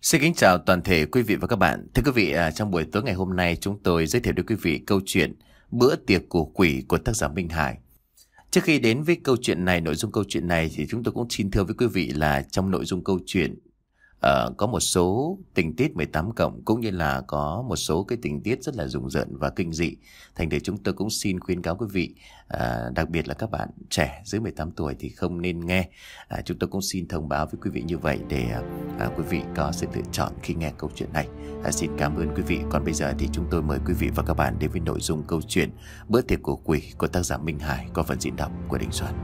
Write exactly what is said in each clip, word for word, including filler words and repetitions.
Xin kính chào toàn thể quý vị và các bạn. Thưa quý vị, à, trong buổi tối ngày hôm nay chúng tôi giới thiệu đến quý vị câu chuyện Bữa tiệc của quỷ của tác giả Minh Hải. Trước khi đến với câu chuyện này, nội dung câu chuyện này thì chúng tôi cũng xin thưa với quý vị là trong nội dung câu chuyện uh, có một số tình tiết mười tám cộng cũng như là có một số cái tình tiết rất là rùng rợn và kinh dị. Thành thử chúng tôi cũng xin khuyến cáo quý vị, uh, đặc biệt là các bạn trẻ dưới mười tám tuổi thì không nên nghe. Uh, chúng tôi cũng xin thông báo với quý vị như vậy để uh, quý vị có sự lựa chọn khi nghe câu chuyện này. Uh, xin cảm ơn quý vị. Còn bây giờ thì chúng tôi mời quý vị và các bạn đến với nội dung câu chuyện Bữa tiệc của quỷ của tác giả Minh Hải qua phần diễn đọc của Đình Soạn.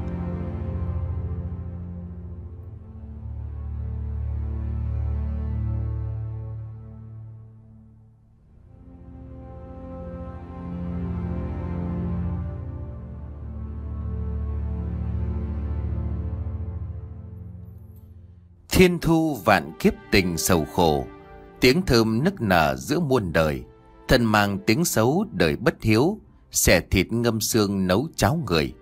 Thiên thu vạn kiếp tình sầu khổ, tiếng thơm nức nở giữa muôn đời. Thân mang tiếng xấu đời bất hiếu, xẻ thịt ngâm xương nấu cháo người.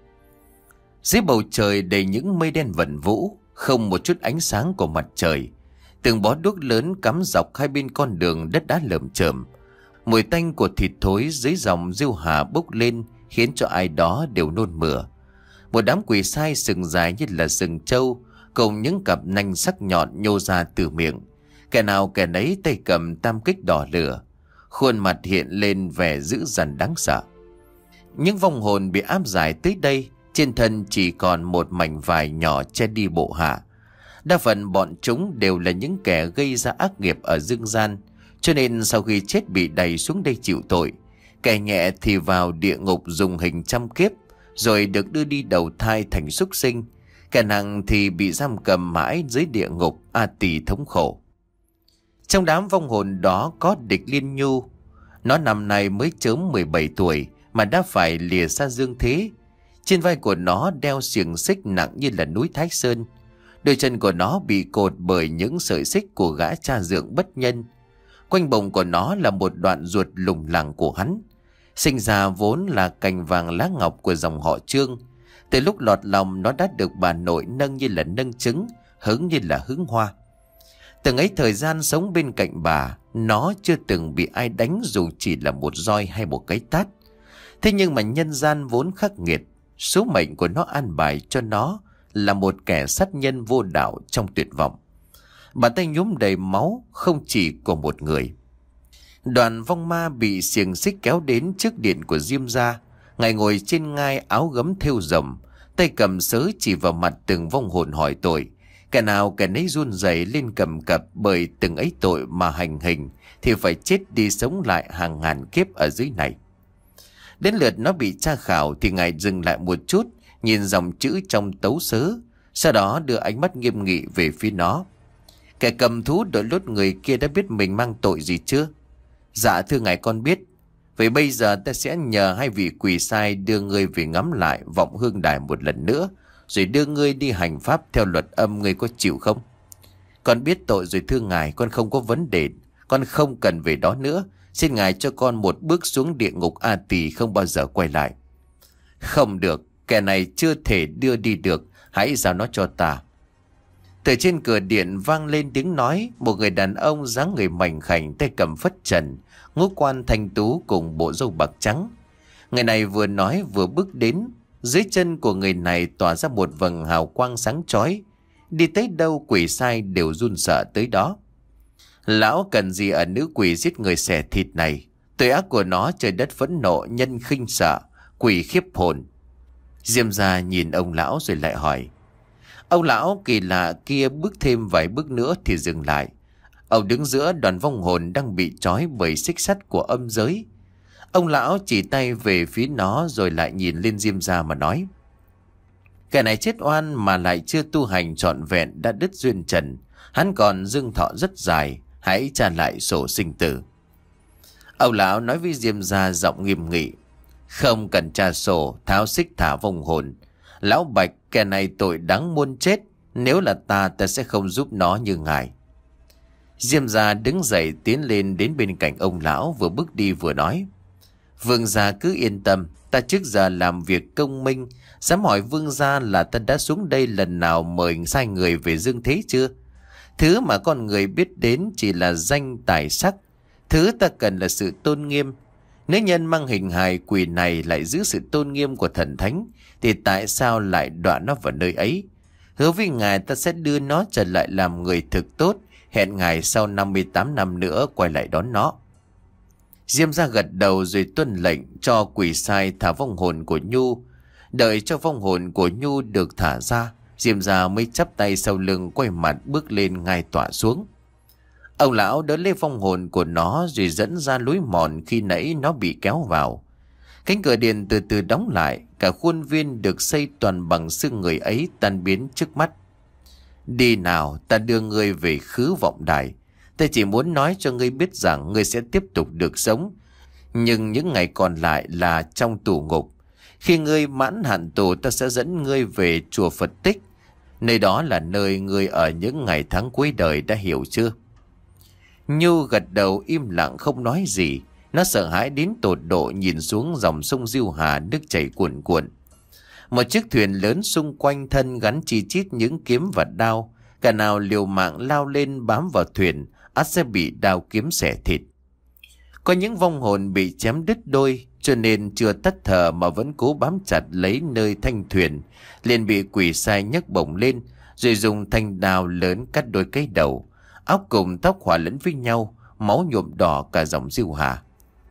Dưới bầu trời đầy những mây đen vẩn vũ, không một chút ánh sáng của mặt trời. Từng bó đuốc lớn cắm dọc hai bên con đường đất đá lởm chởm. Mùi tanh của thịt thối dưới dòng rêu hà bốc lên khiến cho ai đó đều nôn mửa. Một đám quỷ sai sừng dài như là sừng trâu, cùng những cặp nanh sắc nhọn nhô ra từ miệng. Kẻ nào kẻ nấy tay cầm tam kích đỏ lửa, khuôn mặt hiện lên vẻ dữ dằn đáng sợ. Những vong hồn bị áp giải tới đây, trên thân chỉ còn một mảnh vải nhỏ che đi bộ hạ. Đa phần bọn chúng đều là những kẻ gây ra ác nghiệp ở dương gian, cho nên sau khi chết bị đày xuống đây chịu tội. Kẻ nhẹ thì vào địa ngục dùng hình trăm kiếp, rồi được đưa đi đầu thai thành súc sinh. Kẻ nặng thì bị giam cầm mãi dưới địa ngục a tỳ thống khổ. Trong đám vong hồn đó có địch Liên Nhu. Nó năm nay mới chớm mười bảy tuổi mà đã phải lìa xa dương thế. Trên vai của nó đeo xiềng xích nặng như là núi Thái Sơn. Đôi chân của nó bị cột bởi những sợi xích của gã cha dượng bất nhân. Quanh bụng của nó là một đoạn ruột lủng lẳng của hắn. Sinh ra vốn là cành vàng lá ngọc của dòng họ Trương. Từ lúc lọt lòng nó đã được bà nội nâng như là nâng trứng, hứng như là hứng hoa. Từng ấy thời gian sống bên cạnh bà, nó chưa từng bị ai đánh dù chỉ là một roi hay một cái tát. Thế nhưng mà nhân gian vốn khắc nghiệt, số mệnh của nó an bài cho nó là một kẻ sát nhân vô đạo trong tuyệt vọng. Bàn tay nhuốm đầy máu không chỉ của một người. Đoàn vong ma bị xiềng xích kéo đến trước điện của Diêm gia. Ngài ngồi trên ngai áo gấm thêu rồng, tay cầm sớ chỉ vào mặt từng vong hồn hỏi tội. Kẻ nào kẻ nấy run rẩy lên cầm cập bởi từng ấy tội mà hành hình thì phải chết đi sống lại hàng ngàn kiếp ở dưới này. Đến lượt nó bị tra khảo thì ngài dừng lại một chút, nhìn dòng chữ trong tấu sớ, sau đó đưa ánh mắt nghiêm nghị về phía nó. Kẻ cầm thú đội lốt người kia đã biết mình mang tội gì chưa? Dạ thưa ngài con biết. Vậy bây giờ ta sẽ nhờ hai vị quỷ sai đưa ngươi về ngắm lại vọng hương đài một lần nữa, rồi đưa ngươi đi hành pháp theo luật âm, ngươi có chịu không? Con biết tội rồi thưa ngài, con không có vấn đề, con không cần về đó nữa. Xin ngài cho con một bước xuống địa ngục a tỳ không bao giờ quay lại. Không được, kẻ này chưa thể đưa đi được, hãy giao nó cho ta. Từ trên cửa điện vang lên tiếng nói, một người đàn ông dáng người mảnh khảnh, tay cầm phất trần, ngũ quan thanh tú cùng bộ râu bạc trắng. Người này vừa nói vừa bước đến, dưới chân của người này tỏa ra một vầng hào quang sáng chói. Đi tới đâu quỷ sai đều run sợ tới đó. Lão cần gì ở nữ quỷ giết người xẻ thịt này? Tội ác của nó trời đất phẫn nộ, nhân khinh sợ, quỷ khiếp hồn. Diêm gia nhìn ông lão rồi lại hỏi. Ông lão kỳ lạ kia bước thêm vài bước nữa thì dừng lại. Ông đứng giữa đoàn vong hồn đang bị trói bởi xích sắt của âm giới. Ông lão chỉ tay về phía nó rồi lại nhìn lên Diêm gia mà nói. Kẻ này chết oan mà lại chưa tu hành trọn vẹn đã đứt duyên trần. Hắn còn dương thọ rất dài, hãy trả lại sổ sinh tử. Ông lão nói với Diêm gia giọng nghiêm nghị. Không cần tra sổ, tháo xích thả vong hồn. Lão Bạch, kẻ này tội đáng muôn chết. Nếu là ta, ta sẽ không giúp nó như ngài. Diêm gia đứng dậy tiến lên đến bên cạnh ông lão, vừa bước đi vừa nói. Vương gia cứ yên tâm, ta trước giờ làm việc công minh. Dám hỏi vương gia là ta đã xuống đây lần nào mời sai người về dương thế chưa? Thứ mà con người biết đến chỉ là danh tài sắc. Thứ ta cần là sự tôn nghiêm. Nếu nhân mang hình hài quỷ này lại giữ sự tôn nghiêm của thần thánh, thì tại sao lại đọa nó vào nơi ấy? Hứa với ngài ta sẽ đưa nó trở lại làm người thực tốt, hẹn ngài sau năm mươi tám năm nữa quay lại đón nó. Diêm ra gật đầu rồi tuân lệnh cho quỷ sai thả vong hồn của Nhu. Đợi cho vong hồn của Nhu được thả ra, Diêm ra mới chắp tay sau lưng quay mặt bước lên ngai tỏa xuống. Ông lão đỡ lấy vong hồn của nó rồi dẫn ra lối mòn khi nãy nó bị kéo vào. Cánh cửa điện từ từ đóng lại, cả khuôn viên được xây toàn bằng xương người ấy tan biến trước mắt. Đi nào, ta đưa ngươi về khứ vọng đài. Ta chỉ muốn nói cho ngươi biết rằng ngươi sẽ tiếp tục được sống, nhưng những ngày còn lại là trong tù ngục. Khi ngươi mãn hạn tù, ta sẽ dẫn ngươi về chùa Phật Tích. Nơi đó là nơi ngươi ở những ngày tháng cuối đời, đã hiểu chưa? Nhu gật đầu im lặng không nói gì. Nó sợ hãi đến tột độ nhìn xuống dòng sông Diêu Hà nước chảy cuồn cuộn. Một chiếc thuyền lớn xung quanh thân gắn chi chít những kiếm và đao. Cả nào liều mạng lao lên bám vào thuyền, ắt sẽ bị đao kiếm xẻ thịt. Có những vong hồn bị chém đứt đôi, cho nên chưa tắt thở mà vẫn cố bám chặt lấy nơi thanh thuyền, liền bị quỷ sai nhấc bổng lên, rồi dùng thanh đao lớn cắt đôi cái đầu. Óc cùng tóc hòa lẫn với nhau, máu nhuộm đỏ cả dòng Diêu Hà.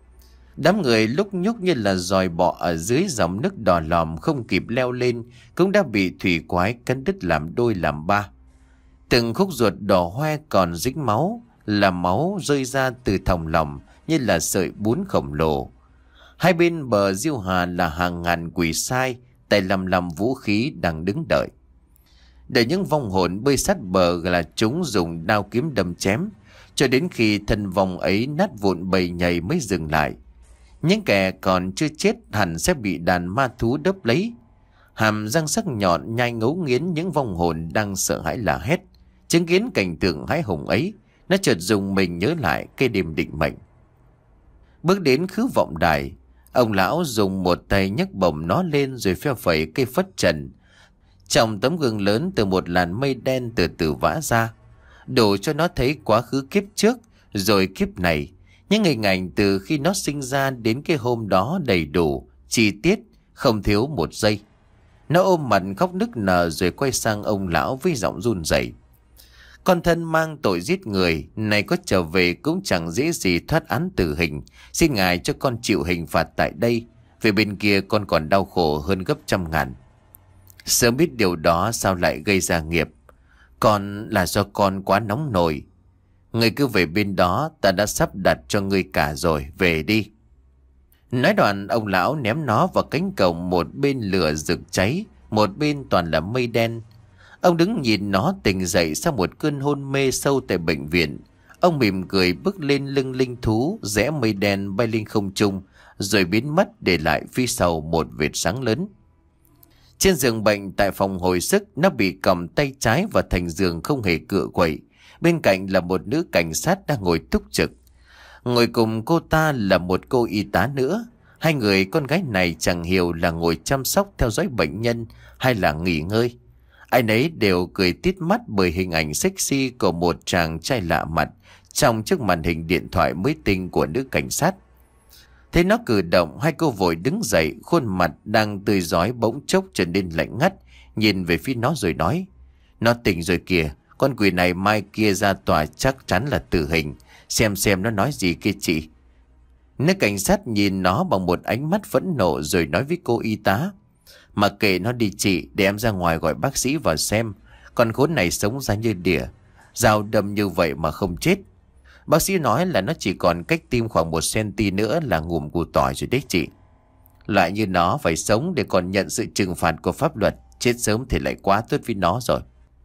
Đám người lúc nhúc như là dòi bọ ở dưới dòng nước đỏ lòm, không kịp leo lên cũng đã bị thủy quái cắn đứt làm đôi làm ba. Từng khúc ruột đỏ hoe còn dính máu, là máu rơi ra từ thòng lòng như là sợi bún khổng lồ. Hai bên bờ Diêu Hà là hàng ngàn quỷ sai, tay lầm lầm vũ khí đang đứng đợi. Để những vong hồn bơi sát bờ là chúng dùng đao kiếm đâm chém, cho đến khi thân vong ấy nát vụn bầy nhầy mới dừng lại. Những kẻ còn chưa chết hẳn sẽ bị đàn ma thú đớp lấy. Hàm răng sắc nhọn nhai ngấu nghiến những vong hồn đang sợ hãi la hét. Chứng kiến cảnh tượng hãi hùng ấy, nó chợt dùng mình nhớ lại cái đêm định mệnh. Bước đến khứ vọng đài, ông lão dùng một tay nhấc bổng nó lên rồi phe phẩy cây phất trần. Trong tấm gương lớn từ một làn mây đen từ từ vã ra, đủ cho nó thấy quá khứ kiếp trước rồi kiếp này. Những hình ảnh từ khi nó sinh ra đến cái hôm đó đầy đủ, chi tiết, không thiếu một giây. Nó ôm mặt khóc nức nở rồi quay sang ông lão với giọng run rẩy. Con thân mang tội giết người, này có trở về cũng chẳng dễ gì thoát án tử hình. Xin ngài cho con chịu hình phạt tại đây. Về bên kia con còn đau khổ hơn gấp trăm ngàn. Sớm biết điều đó sao lại gây ra nghiệp. Con là do con quá nóng nổi. Ngươi cứ về bên đó, ta đã sắp đặt cho ngươi cả rồi, về đi. Nói đoạn ông lão ném nó vào cánh cổng, một bên lửa rực cháy, một bên toàn là mây đen. Ông đứng nhìn nó tỉnh dậy sau một cơn hôn mê sâu tại bệnh viện. Ông mỉm cười bước lên lưng linh thú, rẽ mây đen bay lên không trung, rồi biến mất để lại phía sau một vệt sáng lớn. Trên giường bệnh tại phòng hồi sức, nó bị cầm tay trái vào thành giường không hề cựa quậy. Bên cạnh là một nữ cảnh sát đang ngồi túc trực. Ngồi cùng cô ta là một cô y tá nữa. Hai người con gái này chẳng hiểu là ngồi chăm sóc theo dõi bệnh nhân hay là nghỉ ngơi. Ai nấy đều cười tít mắt bởi hình ảnh sexy của một chàng trai lạ mặt trong chiếc màn hình điện thoại mới tinh của nữ cảnh sát. Thấy nó cử động, hai cô vội đứng dậy, khuôn mặt đang tươi rói bỗng chốc trở nên lạnh ngắt, nhìn về phía nó rồi nói: Nó tỉnh rồi kìa, con quỷ này mai kia ra tòa chắc chắn là tử hình. Xem xem nó nói gì kia chị. Nữ cảnh sát nhìn nó bằng một ánh mắt phẫn nộ rồi nói với cô y tá: Mà kệ nó đi chị, để em ra ngoài gọi bác sĩ vào xem. Con khốn này sống ra như đỉa, dao đâm như vậy mà không chết. Bác sĩ nói là nó chỉ còn cách tim khoảng một xăng-ti-mét nữa là ngủm củ tỏi rồi đấy chị. Lại như nó phải sống để còn nhận sự trừng phạt của pháp luật. Chết sớm thì lại quá tốt với nó rồi.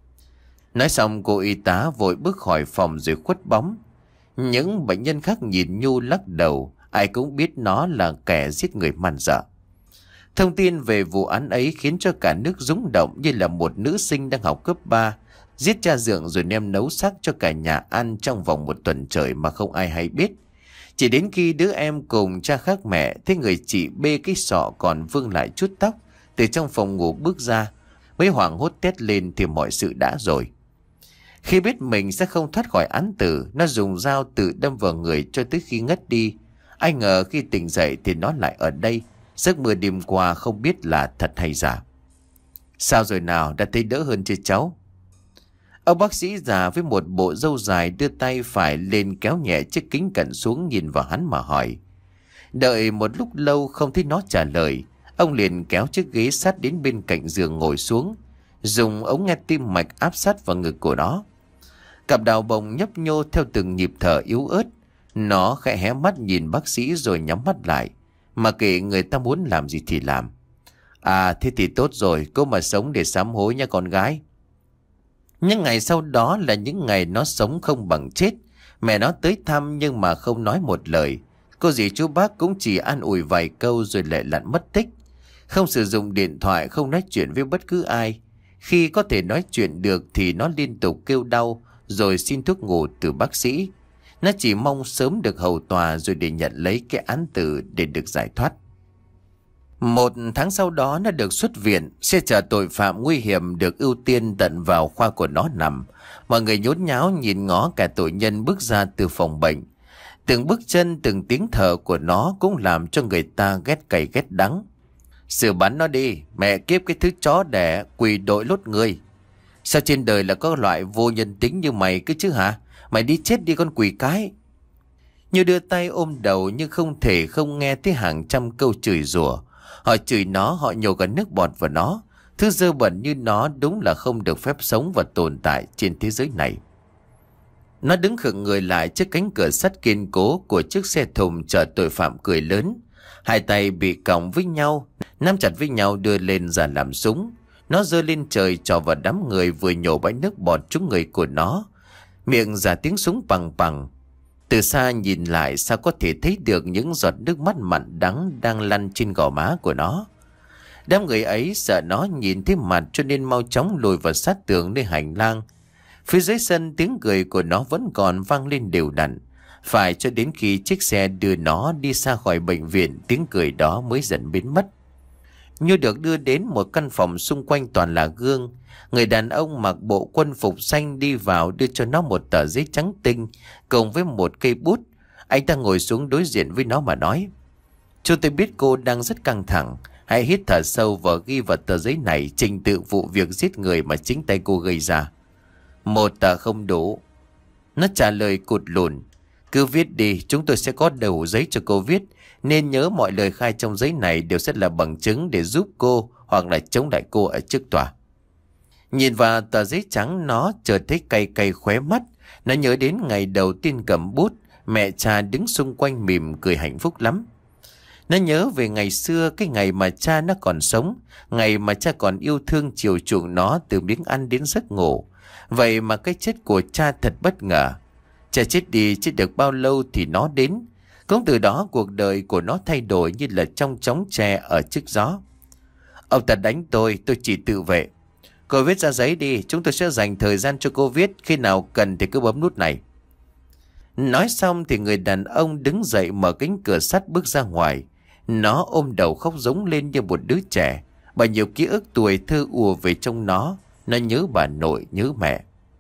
Nói xong cô y tá vội bước khỏi phòng rồi khuất bóng. Những bệnh nhân khác nhìn Nhu lắc đầu. Ai cũng biết nó là kẻ giết người man dợ. Thông tin về vụ án ấy khiến cho cả nước rúng động, như là một nữ sinh đang học cấp ba giết cha dượng rồi đem nấu xác cho cả nhà ăn trong vòng một tuần trời mà không ai hay biết. Chỉ đến khi đứa em cùng cha khác mẹ thấy người chị bê cái sọ còn vương lại chút tóc từ trong phòng ngủ bước ra, mới hoảng hốt thét lên thì mọi sự đã rồi. Khi biết mình sẽ không thoát khỏi án tử, nó dùng dao tự đâm vào người cho tới khi ngất đi. Ai ngờ khi tỉnh dậy thì nó lại ở đây. Giấc mơ đêm qua không biết là thật hay giả. Sao rồi nào, đã thấy đỡ hơn chưa cháu? Ông bác sĩ già với một bộ râu dài đưa tay phải lên kéo nhẹ chiếc kính cận xuống nhìn vào hắn mà hỏi. Đợi một lúc lâu không thấy nó trả lời, ông liền kéo chiếc ghế sát đến bên cạnh giường ngồi xuống, dùng ống nghe tim mạch áp sát vào ngực của nó. Cặp đào bồng nhấp nhô theo từng nhịp thở yếu ớt. Nó khẽ hé mắt nhìn bác sĩ rồi nhắm mắt lại, mà kệ người ta muốn làm gì thì làm. À thế thì tốt rồi, cô mà sống để sám hối nha con gái. Những ngày sau đó là những ngày nó sống không bằng chết. Mẹ nó tới thăm nhưng mà không nói một lời. Cô dì chú bác cũng chỉ an ủi vài câu rồi lại lặn mất tích. Không sử dụng điện thoại, không nói chuyện với bất cứ ai. Khi có thể nói chuyện được thì nó liên tục kêu đau rồi xin thuốc ngủ từ bác sĩ. Nó chỉ mong sớm được hầu tòa rồi để nhận lấy cái án tử để được giải thoát. Một tháng sau đó nó được xuất viện. Xe chở tội phạm nguy hiểm được ưu tiên tận vào khoa của nó nằm. Mọi người nhốn nháo nhìn ngó cả tội nhân bước ra từ phòng bệnh. Từng bước chân, từng tiếng thở của nó cũng làm cho người ta ghét cay ghét đắng. Xử bắn nó đi, mẹ kiếp cái thứ chó đẻ quỳ đội lốt người. Sao trên đời là có loại vô nhân tính như mày cứ chứ hả? Mày đi chết đi con quỷ cái. Như đưa tay ôm đầu nhưng không thể không nghe thấy hàng trăm câu chửi rủa. Họ chửi nó, họ nhổ cả nước bọt vào nó. Thứ dơ bẩn như nó đúng là không được phép sống và tồn tại trên thế giới này. Nó đứng khựng người lại trước cánh cửa sắt kiên cố của chiếc xe thùng chở tội phạm cười lớn. Hai tay bị còng với nhau, nắm chặt với nhau đưa lên ra làm súng. Nó giơ lên trời trò vào đám người vừa nhổ bãi nước bọt trúng người của nó. Miệng ra tiếng súng bằng bằng. Từ xa nhìn lại sao có thể thấy được những giọt nước mắt mặn đắng đang lăn trên gò má của nó. Đám người ấy sợ nó nhìn thấy mặt cho nên mau chóng lùi vào sát tường nơi hành lang. Phía dưới sân tiếng cười của nó vẫn còn vang lên đều đặn. Phải cho đến khi chiếc xe đưa nó đi xa khỏi bệnh viện, tiếng cười đó mới dần biến mất. Như được đưa đến một căn phòng xung quanh toàn là gương. Người đàn ông mặc bộ quân phục xanh đi vào đưa cho nó một tờ giấy trắng tinh cùng với một cây bút. Anh ta ngồi xuống đối diện với nó mà nói: Chúng tôi biết cô đang rất căng thẳng. Hãy hít thở sâu và ghi vào tờ giấy này trình tự vụ việc giết người mà chính tay cô gây ra. Một tờ không đủ. Nó trả lời cụt lùn: Cứ viết đi, chúng tôi sẽ có đủ giấy cho cô viết. Nên nhớ mọi lời khai trong giấy này đều sẽ là bằng chứng để giúp cô hoặc là chống lại cô ở trước tòa. Nhìn vào tờ giấy trắng, nó chợt thấy cay cay khóe mắt. Nó nhớ đến ngày đầu tiên cầm bút, mẹ cha đứng xung quanh mỉm cười hạnh phúc lắm. Nó nhớ về ngày xưa, cái ngày mà cha nó còn sống, ngày mà cha còn yêu thương chiều chuộng nó từ miếng ăn đến giấc ngủ. Vậy mà cái chết của cha thật bất ngờ. Cha chết đi chết được bao lâu thì nó đến. Cũng từ đó cuộc đời của nó thay đổi như là trong chóng tre ở trước gió. Ông ta đánh tôi, tôi chỉ tự vệ. Cô viết ra giấy đi, chúng tôi sẽ dành thời gian cho cô viết, khi nào cần thì cứ bấm nút này. Nói xong thì người đàn ông đứng dậy mở cánh cửa sắt bước ra ngoài. Nó ôm đầu khóc rống lên như một đứa trẻ. Bao nhiêu ký ức tuổi thơ ùa về trong nó. Nó nhớ bà nội, nhớ mẹ.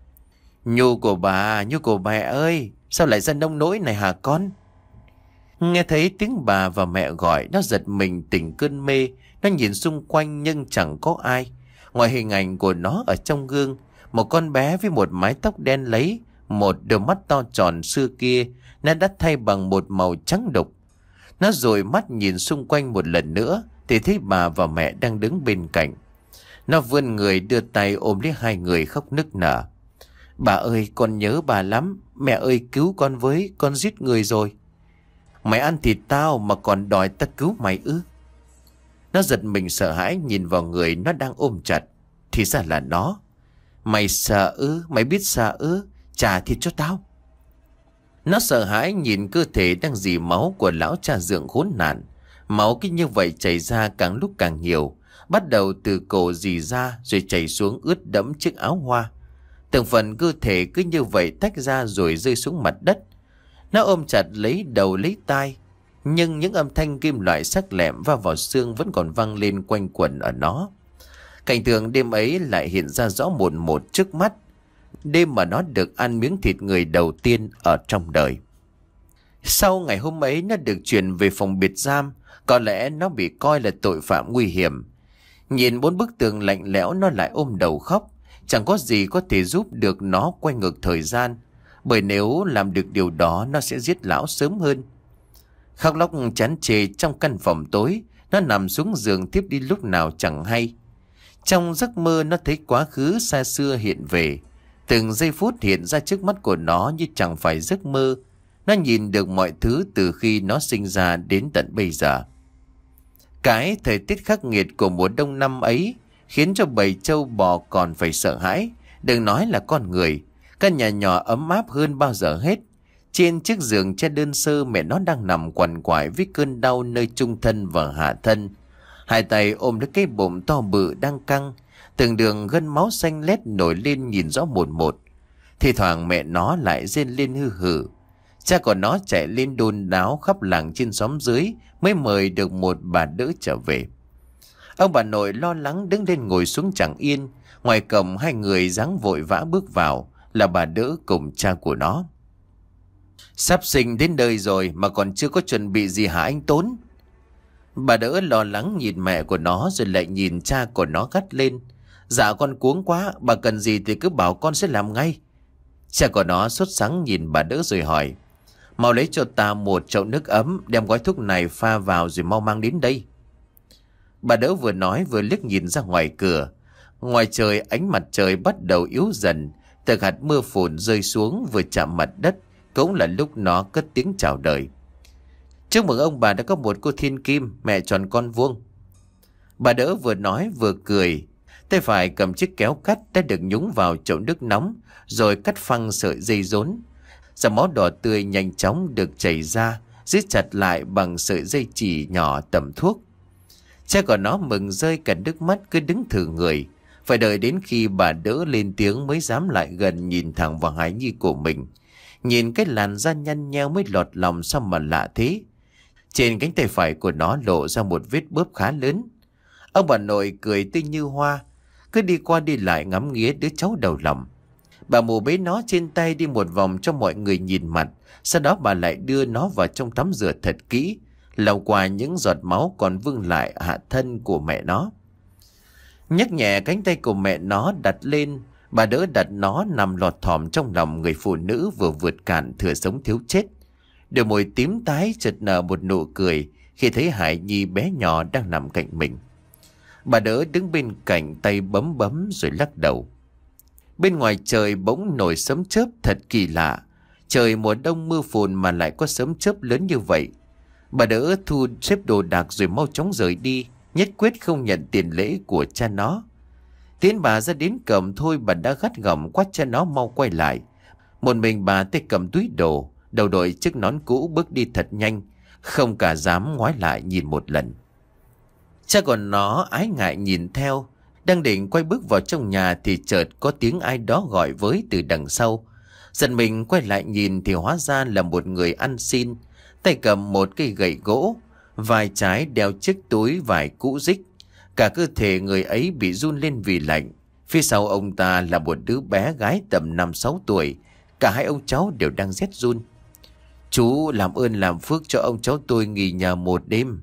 Nhu của bà, Nhu của mẹ ơi, sao lại ra nông nỗi này hả con? Nghe thấy tiếng bà và mẹ gọi, nó giật mình tỉnh cơn mê. Nó nhìn xung quanh nhưng chẳng có ai. Ngoài hình ảnh của nó ở trong gương, một con bé với một mái tóc đen lấy, một đôi mắt to tròn xưa kia, nó đã thay bằng một màu trắng đục. Nó dụi mắt nhìn xung quanh một lần nữa, thì thấy bà và mẹ đang đứng bên cạnh. Nó vươn người đưa tay ôm lấy hai người khóc nức nở. Bà ơi, con nhớ bà lắm. Mẹ ơi, cứu con với, con giết người rồi. Mày ăn thịt tao mà còn đòi ta cứu mày ư? Nó giật mình sợ hãi nhìn vào người nó đang ôm chặt. Thì ra là nó. Mày sợ ư? Mày biết sợ ư? Trả thịt cho tao. Nó sợ hãi nhìn cơ thể đang dì máu của lão cha dượng khốn nạn. Máu cứ như vậy chảy ra càng lúc càng nhiều. Bắt đầu từ cổ dì ra rồi chảy xuống ướt đẫm chiếc áo hoa. Từng phần cơ thể cứ như vậy tách ra rồi rơi xuống mặt đất. Nó ôm chặt lấy đầu lấy tai. Nhưng những âm thanh kim loại sắc lẹm va vào xương vẫn còn vang lên quanh quẩn ở nó. Cảnh tượng đêm ấy lại hiện ra rõ mồn một trước mắt. đêm mà nó được ăn miếng thịt người đầu tiên ở trong đời. Sau ngày hôm ấy nó được chuyển về phòng biệt giam. Có lẽ nó bị coi là tội phạm nguy hiểm. Nhìn bốn bức tường lạnh lẽo, nó lại ôm đầu khóc. Chẳng có gì có thể giúp được nó quay ngược thời gian, bởi nếu làm được điều đó nó sẽ giết lão sớm hơn. Khóc lóc chán chê trong căn phòng tối, nó nằm xuống giường thiếp đi lúc nào chẳng hay. Trong giấc mơ nó thấy quá khứ xa xưa hiện về. Từng giây phút hiện ra trước mắt của nó như chẳng phải giấc mơ. Nó nhìn được mọi thứ từ khi nó sinh ra đến tận bây giờ. Cái thời tiết khắc nghiệt của mùa đông năm ấy khiến cho bầy trâu bò còn phải sợ hãi, đừng nói là con người. Căn nhà nhỏ ấm áp hơn bao giờ hết. Trên chiếc giường che đơn sơ, mẹ nó đang nằm quằn quại với cơn đau nơi trung thân và hạ thân. Hai tay ôm lấy cái bụng to bự đang căng, từng đường gân máu xanh lét nổi lên nhìn rõ một một. Thì thoảng mẹ nó lại rên lên hư hử. Cha của nó chạy lên đôn đáo khắp làng trên xóm dưới mới mời được một bà đỡ trở về. Ông bà nội lo lắng đứng lên ngồi xuống chẳng yên. Ngoài cổng hai người dáng vội vã bước vào, là bà đỡ cùng cha của nó. Sắp sinh đến nơi rồi mà còn chưa có chuẩn bị gì hả anh Tốn? Bà đỡ lo lắng nhìn mẹ của nó rồi lại nhìn cha của nó gắt lên. Dạ con cuống quá, bà cần gì thì cứ bảo con sẽ làm ngay. Cha của nó sốt sắng nhìn bà đỡ rồi hỏi. Mau lấy cho ta một chậu nước ấm, đem gói thuốc này pha vào rồi mau mang đến đây. Bà đỡ vừa nói vừa liếc nhìn ra ngoài cửa. Ngoài trời ánh mặt trời bắt đầu yếu dần. Từng hạt mưa phùn rơi xuống vừa chạm mặt đất, cũng là lúc nó cất tiếng chào đời. Chúc mừng ông bà đã có một cô thiên kim, mẹ tròn con vuông. Bà đỡ vừa nói vừa cười. Tay phải cầm chiếc kéo cắt đã được nhúng vào chậu nước nóng, rồi cắt phăng sợi dây rốn. Dòng máu đỏ tươi nhanh chóng được chảy ra, giữ chặt lại bằng sợi dây chỉ nhỏ tầm thuốc. Cha của nó mừng rơi cả nước mắt, cứ đứng thử người. Phải đợi đến khi bà đỡ lên tiếng mới dám lại gần nhìn thẳng vào hài nhi của mình. Nhìn cái làn da nhăn nheo mới lọt lòng sao mà lạ thế. Trên cánh tay phải của nó lộ ra một vết bớp khá lớn. Ông bà nội cười tươi như hoa, cứ đi qua đi lại ngắm nghía đứa cháu đầu lòng. Bà mù bế nó trên tay đi một vòng cho mọi người nhìn mặt. Sau đó bà lại đưa nó vào trong tắm rửa thật kỹ, lau qua những giọt máu còn vương lại hạ thân của mẹ nó. Nhấc nhẹ cánh tay của mẹ nó đặt lên. Bà đỡ đặt nó nằm lọt thỏm trong lòng người phụ nữ vừa vượt cạn thừa sống thiếu chết. Đôi môi tím tái chợt nở một nụ cười khi thấy Hải Nhi bé nhỏ đang nằm cạnh mình. Bà đỡ đứng bên cạnh tay bấm bấm rồi lắc đầu. Bên ngoài trời bỗng nổi sấm chớp thật kỳ lạ. Trời mùa đông mưa phùn mà lại có sấm chớp lớn như vậy. Bà đỡ thu xếp đồ đạc rồi mau chóng rời đi, nhất quyết không nhận tiền lễ của cha nó. Tiến bà ra đến cổng thôi bà đã gắt gỏng quát cha nó mau quay lại. Một mình bà tay cầm túi đồ, đầu đội chiếc nón cũ bước đi thật nhanh, không cả dám ngoái lại nhìn một lần. Cha còn nó ái ngại nhìn theo, đang định quay bước vào trong nhà thì chợt có tiếng ai đó gọi với từ đằng sau. Giật mình quay lại nhìn thì hóa ra là một người ăn xin, tay cầm một cây gậy gỗ, vai trái đeo chiếc túi vải cũ rích. Cả cơ thể người ấy bị run lên vì lạnh. Phía sau ông ta là một đứa bé gái tầm năm sáu tuổi. Cả hai ông cháu đều đang rét run. Chú làm ơn làm phước cho ông cháu tôi nghỉ nhà một đêm.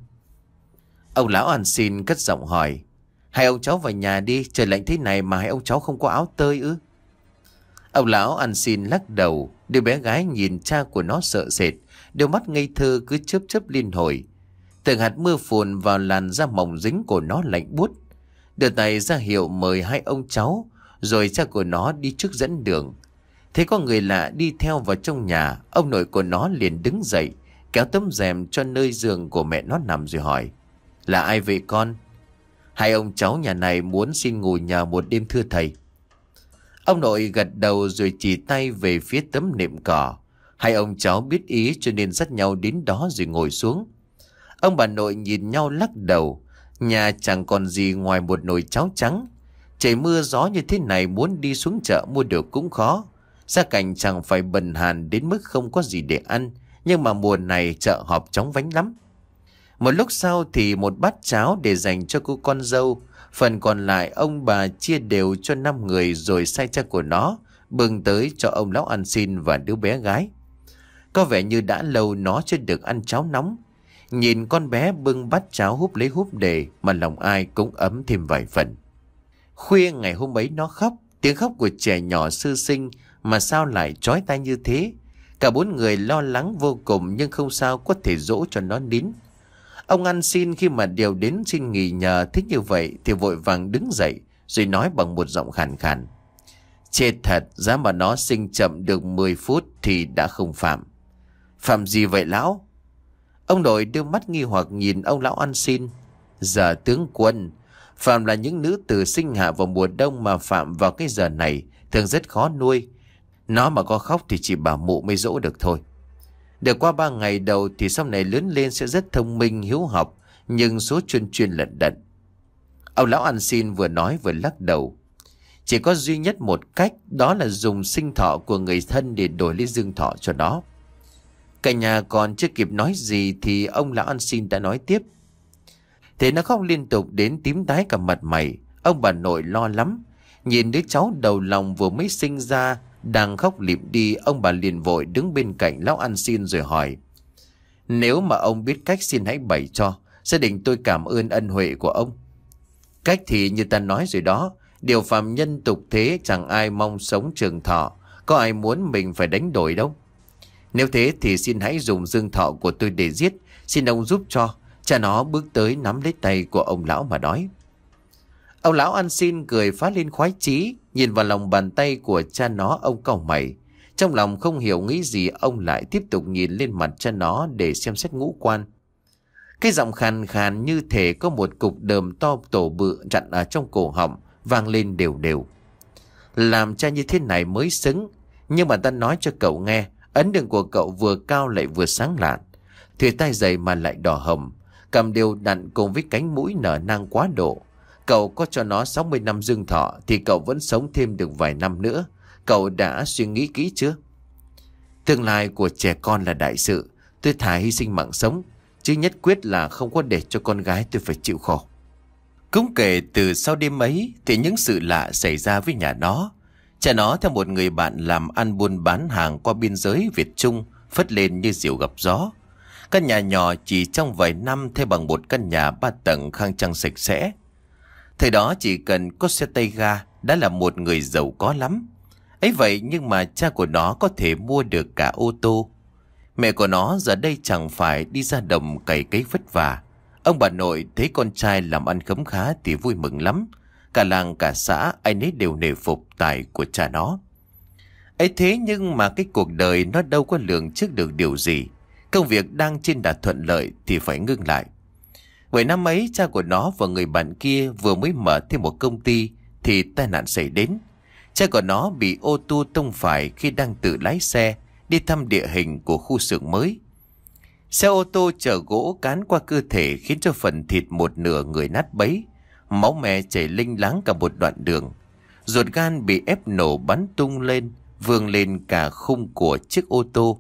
Ông lão ăn xin cất giọng hỏi. Hai ông cháu vào nhà đi, trời lạnh thế này mà hai ông cháu không có áo tơi ư? Ông lão ăn xin lắc đầu. Đứa bé gái nhìn cha của nó sợ sệt, đôi mắt ngây thơ cứ chớp chớp liên hồi. Từng hạt mưa phùn vào làn da mỏng dính của nó lạnh buốt. Đưa tay ra hiệu mời hai ông cháu, rồi cha của nó đi trước dẫn đường. Thấy có người lạ đi theo vào trong nhà, ông nội của nó liền đứng dậy, kéo tấm rèm cho nơi giường của mẹ nó nằm rồi hỏi. Là ai vậy con? Hai ông cháu nhà này muốn xin ngủ nhờ một đêm thưa thầy. Ông nội gật đầu rồi chỉ tay về phía tấm nệm cỏ. Hai ông cháu biết ý cho nên dắt nhau đến đó rồi ngồi xuống. Ông bà nội nhìn nhau lắc đầu. Nhà chẳng còn gì ngoài một nồi cháo trắng. Trời mưa gió như thế này muốn đi xuống chợ mua được cũng khó. Gia cảnh chẳng phải bần hàn đến mức không có gì để ăn, nhưng mà mùa này chợ họp chóng vánh lắm. Một lúc sau thì một bát cháo để dành cho cô con dâu. Phần còn lại ông bà chia đều cho năm người rồi sai cha của nó bưng tới cho ông lão ăn xin và đứa bé gái. Có vẻ như đã lâu nó chưa được ăn cháo nóng. Nhìn con bé bưng bát cháo húp lấy húp để mà lòng ai cũng ấm thêm vài phần. Khuya ngày hôm ấy nó khóc, tiếng khóc của trẻ nhỏ sơ sinh mà sao lại chói tai như thế. Cả bốn người lo lắng vô cùng nhưng không sao có thể dỗ cho nó nín. Ông ăn xin khi mà điều đến xin nghỉ nhờ thích như vậy thì vội vàng đứng dậy rồi nói bằng một giọng khàn khàn. Chết thật, giá mà nó sinh chậm được mười phút thì đã không phạm. Phạm gì vậy lão? Ông đội đưa mắt nghi hoặc nhìn ông lão ăn xin. Giờ tướng quân, phạm là những nữ tử sinh hạ vào mùa đông mà phạm vào cái giờ này thường rất khó nuôi. Nó mà có khóc thì chỉ bà mụ mới dỗ được thôi. Được qua ba ngày đầu thì sau này lớn lên sẽ rất thông minh, hiếu học, nhưng số chuyên chuyên lận đận. Ông lão ăn xin vừa nói vừa lắc đầu. Chỉ có duy nhất một cách, đó là dùng sinh thọ của người thân để đổi lấy dương thọ cho nó. Cả nhà còn chưa kịp nói gì thì ông lão ăn xin đã nói tiếp. Thế nó khóc liên tục đến tím tái cả mặt mày. Ông bà nội lo lắm. Nhìn đứa cháu đầu lòng vừa mới sinh ra đang khóc lịm đi, ông bà liền vội đứng bên cạnh lão ăn xin rồi hỏi. Nếu mà ông biết cách xin hãy bày cho, gia đình tôi cảm ơn ân huệ của ông. Cách thì như ta nói rồi đó, điều phàm nhân tục thế chẳng ai mong sống trường thọ, có ai muốn mình phải đánh đổi đâu. Nếu thế thì xin hãy dùng dương thọ của tôi để giết, xin ông giúp cho. Cha nó bước tới nắm lấy tay của ông lão mà nói. Ông lão ăn xin cười phá lên khoái chí, nhìn vào lòng bàn tay của cha nó, ông cau mày. Trong lòng không hiểu nghĩ gì, ông lại tiếp tục nhìn lên mặt cha nó để xem xét ngũ quan. Cái giọng khàn khàn như thể có một cục đờm to tổ bự chặn ở trong cổ họng, vang lên đều đều. Làm cha như thế này mới xứng, nhưng mà ta nói cho cậu nghe, ấn đường của cậu vừa cao lại vừa sáng lạn, thùy tai dày mà lại đỏ hồng, cầm đều đặn cùng với cánh mũi nở nang quá độ. Cậu có cho nó sáu mươi năm dương thọ thì cậu vẫn sống thêm được vài năm nữa. Cậu đã suy nghĩ kỹ chưa? Tương lai của trẻ con là đại sự, tôi thà hy sinh mạng sống, chứ nhất quyết là không có để cho con gái tôi phải chịu khổ. Cũng kể từ sau đêm ấy thì những sự lạ xảy ra với nhà nó. Cha nó theo một người bạn làm ăn buôn bán hàng qua biên giới Việt Trung phất lên như diều gặp gió. Căn nhà nhỏ chỉ trong vài năm thay bằng một căn nhà ba tầng khang trang sạch sẽ. Thời đó chỉ cần có xe tay ga đã là một người giàu có lắm. Ấy vậy nhưng mà cha của nó có thể mua được cả ô tô. Mẹ của nó giờ đây chẳng phải đi ra đồng cày cấy vất vả. Ông bà nội thấy con trai làm ăn khấm khá thì vui mừng lắm. Cả làng cả xã ai nấy đều nể phục tài của cha nó. Ấy thế nhưng mà cái cuộc đời nó đâu có lường trước được điều gì. Công việc đang trên đà thuận lợi thì phải ngưng lại. Vậy năm ấy cha của nó và người bạn kia vừa mới mở thêm một công ty thì tai nạn xảy đến. Cha của nó bị ô tô tông phải khi đang tự lái xe đi thăm địa hình của khu xưởng mới. Xe ô tô chở gỗ cán qua cơ thể khiến cho phần thịt một nửa người nát bấy. Máu me chảy linh láng cả một đoạn đường. Ruột gan bị ép nổ bắn tung lên, vươn lên cả khung của chiếc ô tô.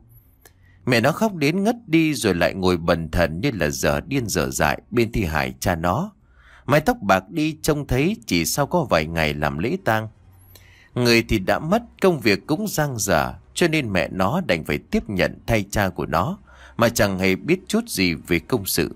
Mẹ nó khóc đến ngất đi rồi lại ngồi bần thần như là dở điên dở dại bên thi hài cha nó. Mái tóc bạc đi trông thấy chỉ sau có vài ngày làm lễ tang. Người thì đã mất, công việc cũng dang dở, cho nên mẹ nó đành phải tiếp nhận thay cha của nó mà chẳng hề biết chút gì về công sự.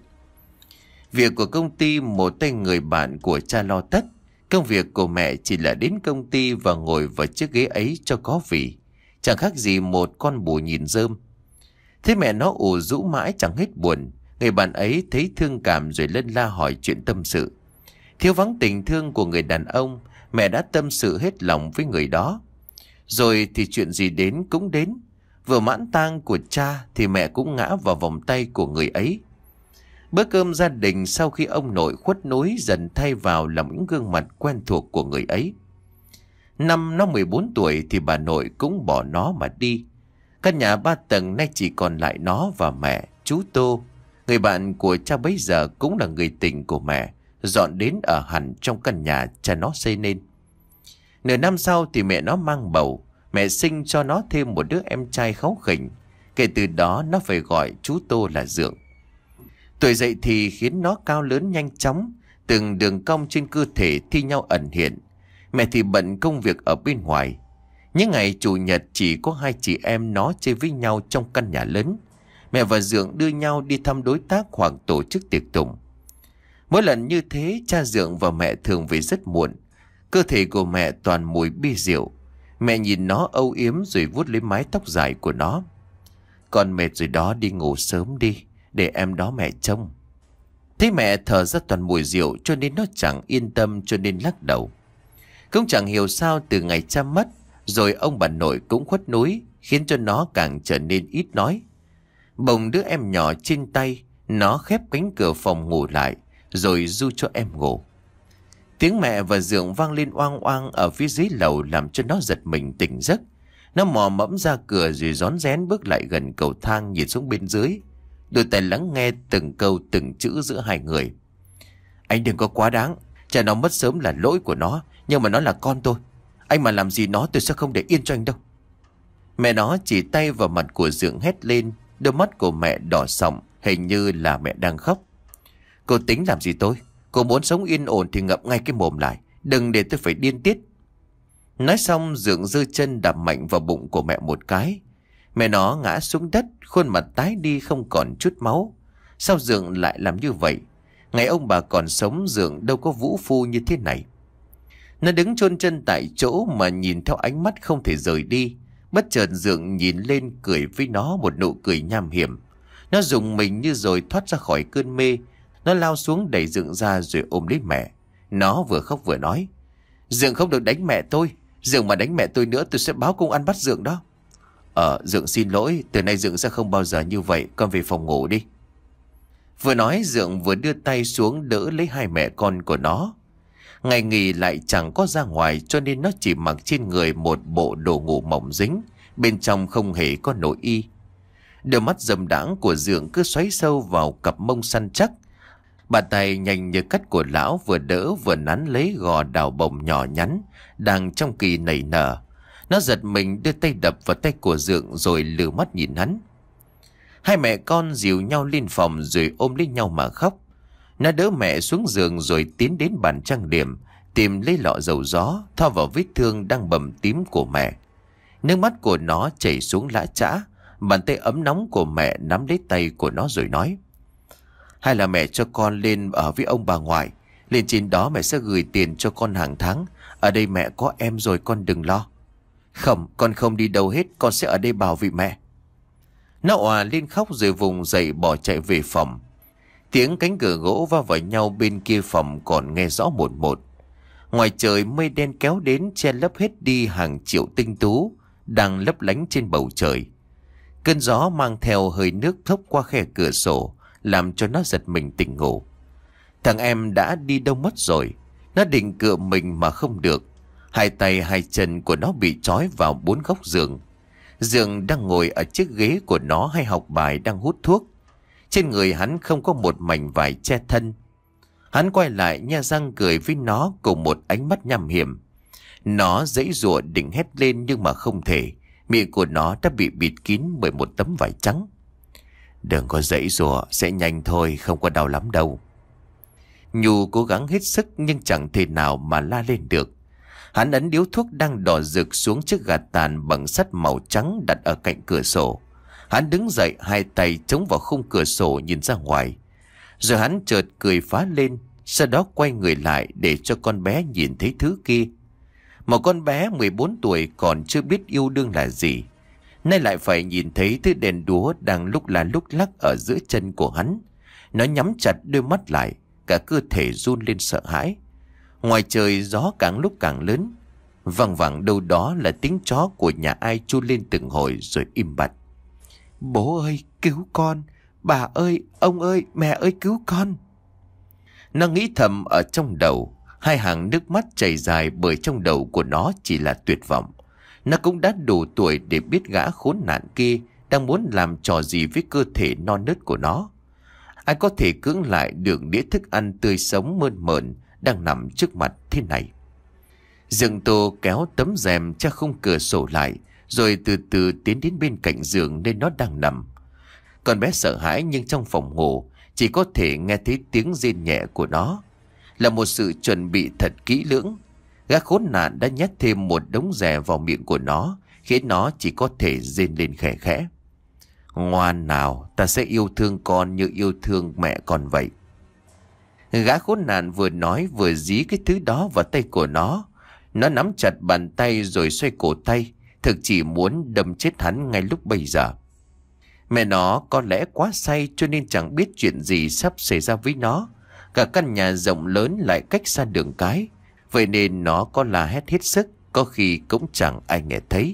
Việc của công ty một tay người bạn của cha lo tất. Công việc của mẹ chỉ là đến công ty và ngồi vào chiếc ghế ấy cho có vị. Chẳng khác gì một con bù nhìn rơm. Thế mẹ nó ủ rũ mãi chẳng hết buồn. Người bạn ấy thấy thương cảm rồi lân la hỏi chuyện tâm sự. Thiếu vắng tình thương của người đàn ông, mẹ đã tâm sự hết lòng với người đó. Rồi thì chuyện gì đến cũng đến. Vừa mãn tang của cha thì mẹ cũng ngã vào vòng tay của người ấy. Bữa cơm gia đình sau khi ông nội khuất núi dần thay vào là những gương mặt quen thuộc của người ấy. Năm nó mười bốn tuổi thì bà nội cũng bỏ nó mà đi. Căn nhà ba tầng nay chỉ còn lại nó và mẹ, chú Tô. Người bạn của cha bấy giờ cũng là người tình của mẹ, dọn đến ở hẳn trong căn nhà cha nó xây nên. Nửa năm sau thì mẹ nó mang bầu, mẹ sinh cho nó thêm một đứa em trai kháu khỉnh. Kể từ đó nó phải gọi chú Tô là Dượng. Tuổi dậy thì khiến nó cao lớn nhanh chóng, từng đường cong trên cơ thể thi nhau ẩn hiện. Mẹ thì bận công việc ở bên ngoài. Những ngày chủ nhật chỉ có hai chị em nó chơi với nhau trong căn nhà lớn. Mẹ và Dượng đưa nhau đi thăm đối tác hoặc tổ chức tiệc tùng. Mỗi lần như thế, cha Dượng và mẹ thường về rất muộn. Cơ thể của mẹ toàn mùi bia rượu. Mẹ nhìn nó âu yếm rồi vuốt lấy mái tóc dài của nó. Con mệt rồi đó, đi ngủ sớm đi, để em đó mẹ trông. Thấy mẹ thở ra toàn mùi rượu cho nên nó chẳng yên tâm, cho nên lắc đầu. Cũng chẳng hiểu sao từ ngày cha mất, rồi ông bà nội cũng khuất núi, khiến cho nó càng trở nên ít nói. Bồng đứa em nhỏ trên tay, nó khép cánh cửa phòng ngủ lại, rồi ru cho em ngủ. Tiếng mẹ và Dượng vang lên oang oang ở phía dưới lầu làm cho nó giật mình tỉnh giấc. Nó mò mẫm ra cửa rồi rón rén bước lại gần cầu thang nhìn xuống bên dưới. Đôi tai lắng nghe từng câu từng chữ giữa hai người. Anh đừng có quá đáng. Cha nó mất sớm là lỗi của nó, nhưng mà nó là con tôi. Anh mà làm gì nó tôi sẽ không để yên cho anh đâu. Mẹ nó chỉ tay vào mặt của Dượng hét lên. Đôi mắt của mẹ đỏ sọng, hình như là mẹ đang khóc. Cô tính làm gì tôi? Cô muốn sống yên ổn thì ngậm ngay cái mồm lại, đừng để tôi phải điên tiết. Nói xong Dượng giơ chân đạp mạnh vào bụng của mẹ một cái. Mẹ nó ngã xuống đất, khuôn mặt tái đi không còn chút máu. Sao Dượng lại làm như vậy? Ngày ông bà còn sống Dượng đâu có vũ phu như thế này. Nó đứng chôn chân tại chỗ mà nhìn theo ánh mắt không thể rời đi. Bất chợt Dượng nhìn lên cười với nó một nụ cười nham hiểm. Nó rùng mình như rồi thoát ra khỏi cơn mê. Nó lao xuống đẩy Dượng ra rồi ôm lấy mẹ. Nó vừa khóc vừa nói: Dượng không được đánh mẹ tôi. Dượng mà đánh mẹ tôi nữa tôi sẽ báo công an bắt Dượng đó. Ờ Dượng xin lỗi, từ nay Dượng sẽ không bao giờ như vậy. Con về phòng ngủ đi. Vừa nói Dượng vừa đưa tay xuống đỡ lấy hai mẹ con của nó. Ngày nghỉ lại chẳng có ra ngoài, cho nên nó chỉ mặc trên người một bộ đồ ngủ mỏng dính, bên trong không hề có nội y. Đôi mắt dầm đãng của Dượng cứ xoáy sâu vào cặp mông săn chắc. Bàn tay nhanh như cắt của lão vừa đỡ vừa nắn lấy gò đào bồng nhỏ nhắn đang trong kỳ nảy nở. Nó giật mình đưa tay đập vào tay của Dượng rồi lừa mắt nhìn hắn. Hai mẹ con dìu nhau lên phòng rồi ôm lấy nhau mà khóc. Nó đỡ mẹ xuống giường rồi tiến đến bàn trang điểm, tìm lấy lọ dầu gió thoa vào vết thương đang bầm tím của mẹ. Nước mắt của nó chảy xuống lã chã. Bàn tay ấm nóng của mẹ nắm lấy tay của nó rồi nói: Hay là mẹ cho con lên ở với ông bà ngoại. Lên trên đó mẹ sẽ gửi tiền cho con hàng tháng. Ở đây mẹ có em rồi, con đừng lo. Không, con không đi đâu hết, con sẽ ở đây bảo vệ mẹ. Nó òa lên khóc rồi vùng dậy bỏ chạy về phòng. Tiếng cánh cửa gỗ va vào nhau bên kia phòng còn nghe rõ một một. Ngoài trời mây đen kéo đến che lấp hết đi hàng triệu tinh tú đang lấp lánh trên bầu trời. Cơn gió mang theo hơi nước thốc qua khe cửa sổ làm cho nó giật mình tỉnh ngủ. Thằng em đã đi đâu mất rồi. Nó định cựa mình mà không được. Hai tay hai chân của nó bị trói vào bốn góc giường. Dượng đang ngồi ở chiếc ghế của nó hay học bài đang hút thuốc. Trên người hắn không có một mảnh vải che thân. Hắn quay lại nhe răng cười với nó cùng một ánh mắt nham hiểm. Nó giãy giụa định hét lên nhưng mà không thể. Miệng của nó đã bị bịt kín bởi một tấm vải trắng. Đừng có giãy giụa, sẽ nhanh thôi, không có đau lắm đâu. Nhu cố gắng hết sức nhưng chẳng thể nào mà la lên được. Hắn ấn điếu thuốc đang đỏ rực xuống chiếc gạt tàn bằng sắt màu trắng đặt ở cạnh cửa sổ. Hắn đứng dậy, hai tay chống vào khung cửa sổ nhìn ra ngoài. Rồi hắn chợt cười phá lên, sau đó quay người lại để cho con bé nhìn thấy thứ kia. Một con bé mười bốn tuổi còn chưa biết yêu đương là gì, nay lại phải nhìn thấy thứ đèn đúa đang lúc là lúc lắc ở giữa chân của hắn. Nó nhắm chặt đôi mắt lại, cả cơ thể run lên sợ hãi. Ngoài trời gió càng lúc càng lớn, văng vẳng đâu đó là tiếng chó của nhà ai chu lên từng hồi rồi im bặt. Bố ơi, cứu con! Bà ơi, ông ơi, mẹ ơi, cứu con! Nó nghĩ thầm ở trong đầu. Hai hàng nước mắt chảy dài bởi trong đầu của nó chỉ là tuyệt vọng. Nó cũng đã đủ tuổi để biết gã khốn nạn kia đang muốn làm trò gì với cơ thể non nớt của nó. Ai có thể cưỡng lại được đĩa thức ăn tươi sống mơn mởn đang nằm trước mặt thế này. Dượng Tô kéo tấm rèm che khung cửa sổ lại, rồi từ từ tiến đến bên cạnh giường nơi nó đang nằm. Con bé sợ hãi nhưng trong phòng ngủ chỉ có thể nghe thấy tiếng rên nhẹ của nó. Là một sự chuẩn bị thật kỹ lưỡng. Gã khốn nạn đã nhét thêm một đống rẻ vào miệng của nó, khiến nó chỉ có thể rên lên khẽ khẽ. Ngoan nào, ta sẽ yêu thương con như yêu thương mẹ con vậy. Gã khốn nạn vừa nói vừa dí cái thứ đó vào tay của nó. Nó nắm chặt bàn tay rồi xoay cổ tay, thực chỉ muốn đâm chết hắn ngay lúc bây giờ. Mẹ nó có lẽ quá say cho nên chẳng biết chuyện gì sắp xảy ra với nó. Cả căn nhà rộng lớn lại cách xa đường cái, vậy nên nó có la hét hết sức, có khi cũng chẳng ai nghe thấy.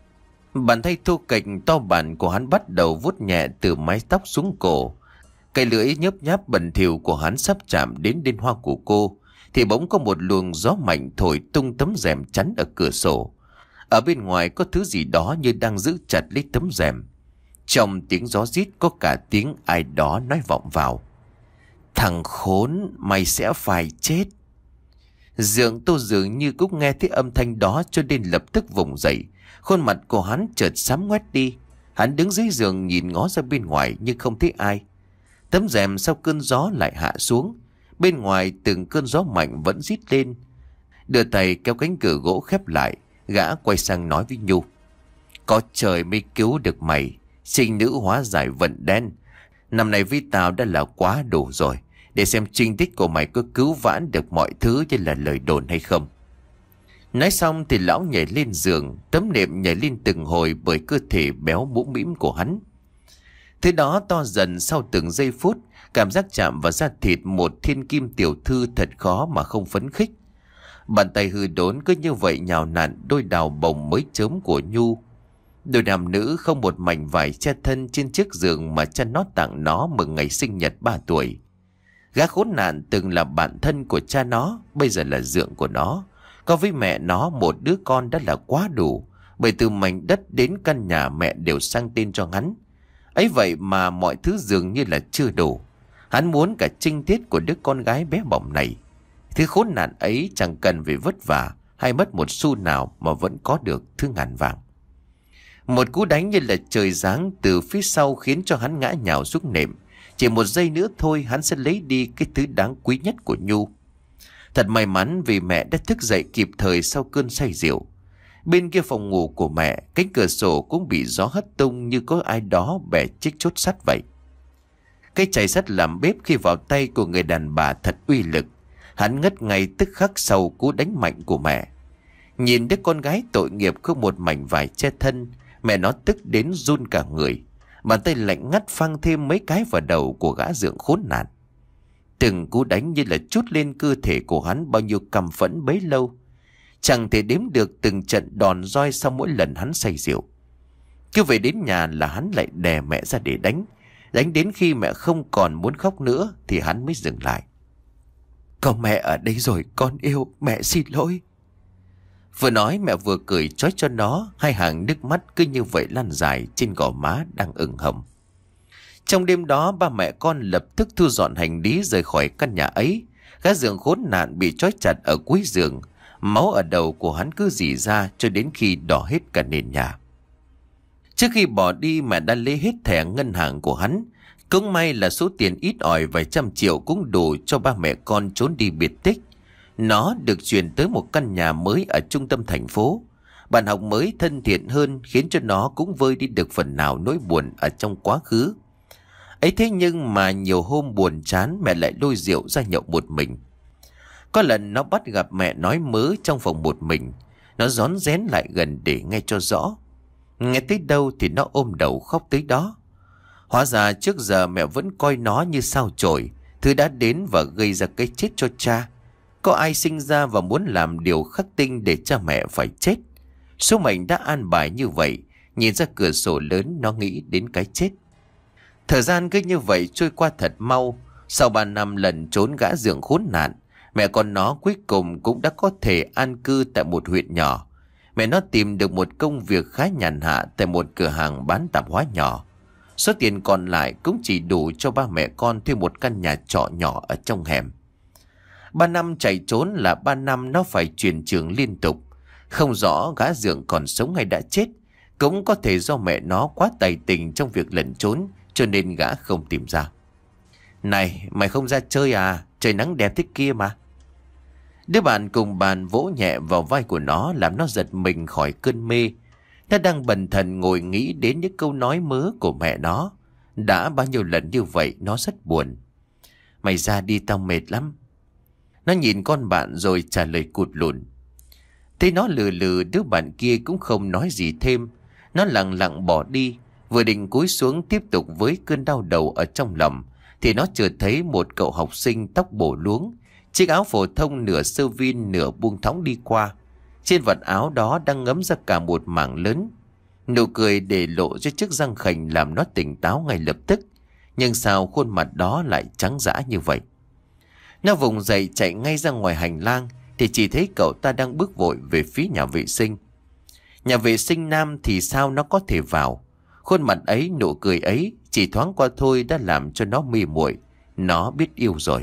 Bàn tay thô kệch to bản của hắn bắt đầu vuốt nhẹ từ mái tóc xuống cổ. Cái lưỡi nhớp nháp bẩn thỉu của hắn sắp chạm đến đên hoa của cô, thì bỗng có một luồng gió mạnh thổi tung tấm rèm chắn ở cửa sổ. Ở bên ngoài có thứ gì đó như đang giữ chặt lấy tấm rèm. Trong tiếng gió rít có cả tiếng ai đó nói vọng vào. Thằng khốn, mày sẽ phải chết. Dượng Tô dường như cũng nghe thấy âm thanh đó cho nên lập tức vùng dậy. Khuôn mặt của hắn chợt xám ngoét đi. Hắn đứng dưới giường nhìn ngó ra bên ngoài nhưng không thấy ai. Tấm rèm sau cơn gió lại hạ xuống. Bên ngoài từng cơn gió mạnh vẫn rít lên. Đưa tay kéo cánh cửa gỗ khép lại. Gã quay sang nói với Nhu. Có trời mới cứu được mày. Sinh nữ hóa giải vận đen. Năm nay với tao đã là quá đủ rồi. Để xem trinh tích của mày có cứu vãn được mọi thứ như là lời đồn hay không. Nói xong thì lão nhảy lên giường. Tấm nệm nhảy lên từng hồi bởi cơ thể béo mũm mĩm của hắn. Thứ đó to dần sau từng giây phút. Cảm giác chạm vào da thịt một thiên kim tiểu thư thật khó mà không phấn khích. Bàn tay hư đốn cứ như vậy nhào nặn đôi đào bồng mới chớm của Nhu. Đôi nam nữ không một mảnh vải che thân trên chiếc giường mà cha nó tặng nó mừng ngày sinh nhật ba tuổi. Gã khốn nạn từng là bạn thân của cha nó, bây giờ là dượng của nó. Có với mẹ nó một đứa con đã là quá đủ, bởi từ mảnh đất đến căn nhà mẹ đều sang tên cho hắn. Ấy vậy mà mọi thứ dường như là chưa đủ. Hắn muốn cả trinh tiết của đứa con gái bé bỏng này. Thứ khốn nạn ấy chẳng cần phải vất vả hay mất một xu nào mà vẫn có được thứ ngàn vàng. Một cú đánh như là trời giáng từ phía sau khiến cho hắn ngã nhào xuống nệm. Chỉ một giây nữa thôi hắn sẽ lấy đi cái thứ đáng quý nhất của Nhu. Thật may mắn vì mẹ đã thức dậy kịp thời sau cơn say rượu. Bên kia phòng ngủ của mẹ, cánh cửa sổ cũng bị gió hất tung như có ai đó bẻ chiếc chốt sắt vậy. Cái chày sắt làm bếp khi vào tay của người đàn bà thật uy lực. Hắn ngất ngay tức khắc sau cú đánh mạnh của mẹ. Nhìn đứa con gái tội nghiệp không một mảnh vải che thân, mẹ nó tức đến run cả người. Bàn tay lạnh ngắt phang thêm mấy cái vào đầu của gã dượng khốn nạn. Từng cú đánh như là trút lên cơ thể của hắn bao nhiêu căm phẫn bấy lâu. Chẳng thể đếm được từng trận đòn roi sau mỗi lần hắn say rượu. Cứ về đến nhà là hắn lại đè mẹ ra để đánh. Đánh đến khi mẹ không còn muốn khóc nữa thì hắn mới dừng lại. Có mẹ ở đây rồi, con yêu, mẹ xin lỗi. Vừa nói mẹ vừa cười trói cho nó. Hai hàng nước mắt cứ như vậy lan dài trên gò má đang ửng hồng. Trong đêm đó ba mẹ con lập tức thu dọn hành lý rời khỏi căn nhà ấy. Gã dượng khốn nạn bị trói chặt ở cuối giường. Máu ở đầu của hắn cứ rỉ ra cho đến khi đỏ hết cả nền nhà. Trước khi bỏ đi mẹ đã lấy hết thẻ ngân hàng của hắn. Cũng may là số tiền ít ỏi vài trăm triệu cũng đủ cho ba mẹ con trốn đi biệt tích. Nó được chuyển tới một căn nhà mới ở trung tâm thành phố. Bạn học mới thân thiện hơn khiến cho nó cũng vơi đi được phần nào nỗi buồn ở trong quá khứ. Ấy thế nhưng mà nhiều hôm buồn chán mẹ lại lôi rượu ra nhậu một mình. Có lần nó bắt gặp mẹ nói mớ trong phòng một mình. Nó rón rén lại gần để nghe cho rõ. Nghe tới đâu thì nó ôm đầu khóc tới đó. Hóa ra trước giờ mẹ vẫn coi nó như sao chổi, thứ đã đến và gây ra cái chết cho cha. Có ai sinh ra và muốn làm điều khắc tinh để cha mẹ phải chết? Số mệnh đã an bài như vậy. Nhìn ra cửa sổ lớn nó nghĩ đến cái chết. Thời gian cứ như vậy trôi qua thật mau. Sau ba năm lần trốn gã dượng khốn nạn, mẹ con nó cuối cùng cũng đã có thể an cư tại một huyện nhỏ. Mẹ nó tìm được một công việc khá nhàn hạ tại một cửa hàng bán tạp hóa nhỏ. Số tiền còn lại cũng chỉ đủ cho ba mẹ con thuê một căn nhà trọ nhỏ ở trong hẻm. Ba năm chạy trốn là ba năm nó phải chuyển trường liên tục. Không rõ gã dượng còn sống hay đã chết. Cũng có thể do mẹ nó quá tài tình trong việc lẩn trốn cho nên gã không tìm ra. Này, mày không ra chơi à? Trời nắng đẹp thế kia mà. Đứa bạn cùng bàn vỗ nhẹ vào vai của nó làm nó giật mình khỏi cơn mê. Nó đang bần thần ngồi nghĩ đến những câu nói mớ của mẹ nó. Đã bao nhiêu lần như vậy nó rất buồn. Mày ra đi, tao mệt lắm. Nó nhìn con bạn rồi trả lời cụt lùn. Thấy nó lừ lừ, đứa bạn kia cũng không nói gì thêm. Nó lặng lặng bỏ đi. Vừa định cúi xuống tiếp tục với cơn đau đầu ở trong lòng, thì nó chợt thấy một cậu học sinh tóc bổ luống, chiếc áo phổ thông nửa sơ vin nửa buông thõng đi qua. Trên vạt áo đó đang ngấm ra cả một mảng lớn. Nụ cười để lộ ra chiếc răng khểnh làm nó tỉnh táo ngay lập tức. Nhưng sao khuôn mặt đó lại trắng dã như vậy? Nó vùng dậy chạy ngay ra ngoài hành lang thì chỉ thấy cậu ta đang bước vội về phía nhà vệ sinh. Nhà vệ sinh nam thì sao nó có thể vào? Khuôn mặt ấy, nụ cười ấy chỉ thoáng qua thôi đã làm cho nó mê muội. Nó biết yêu rồi.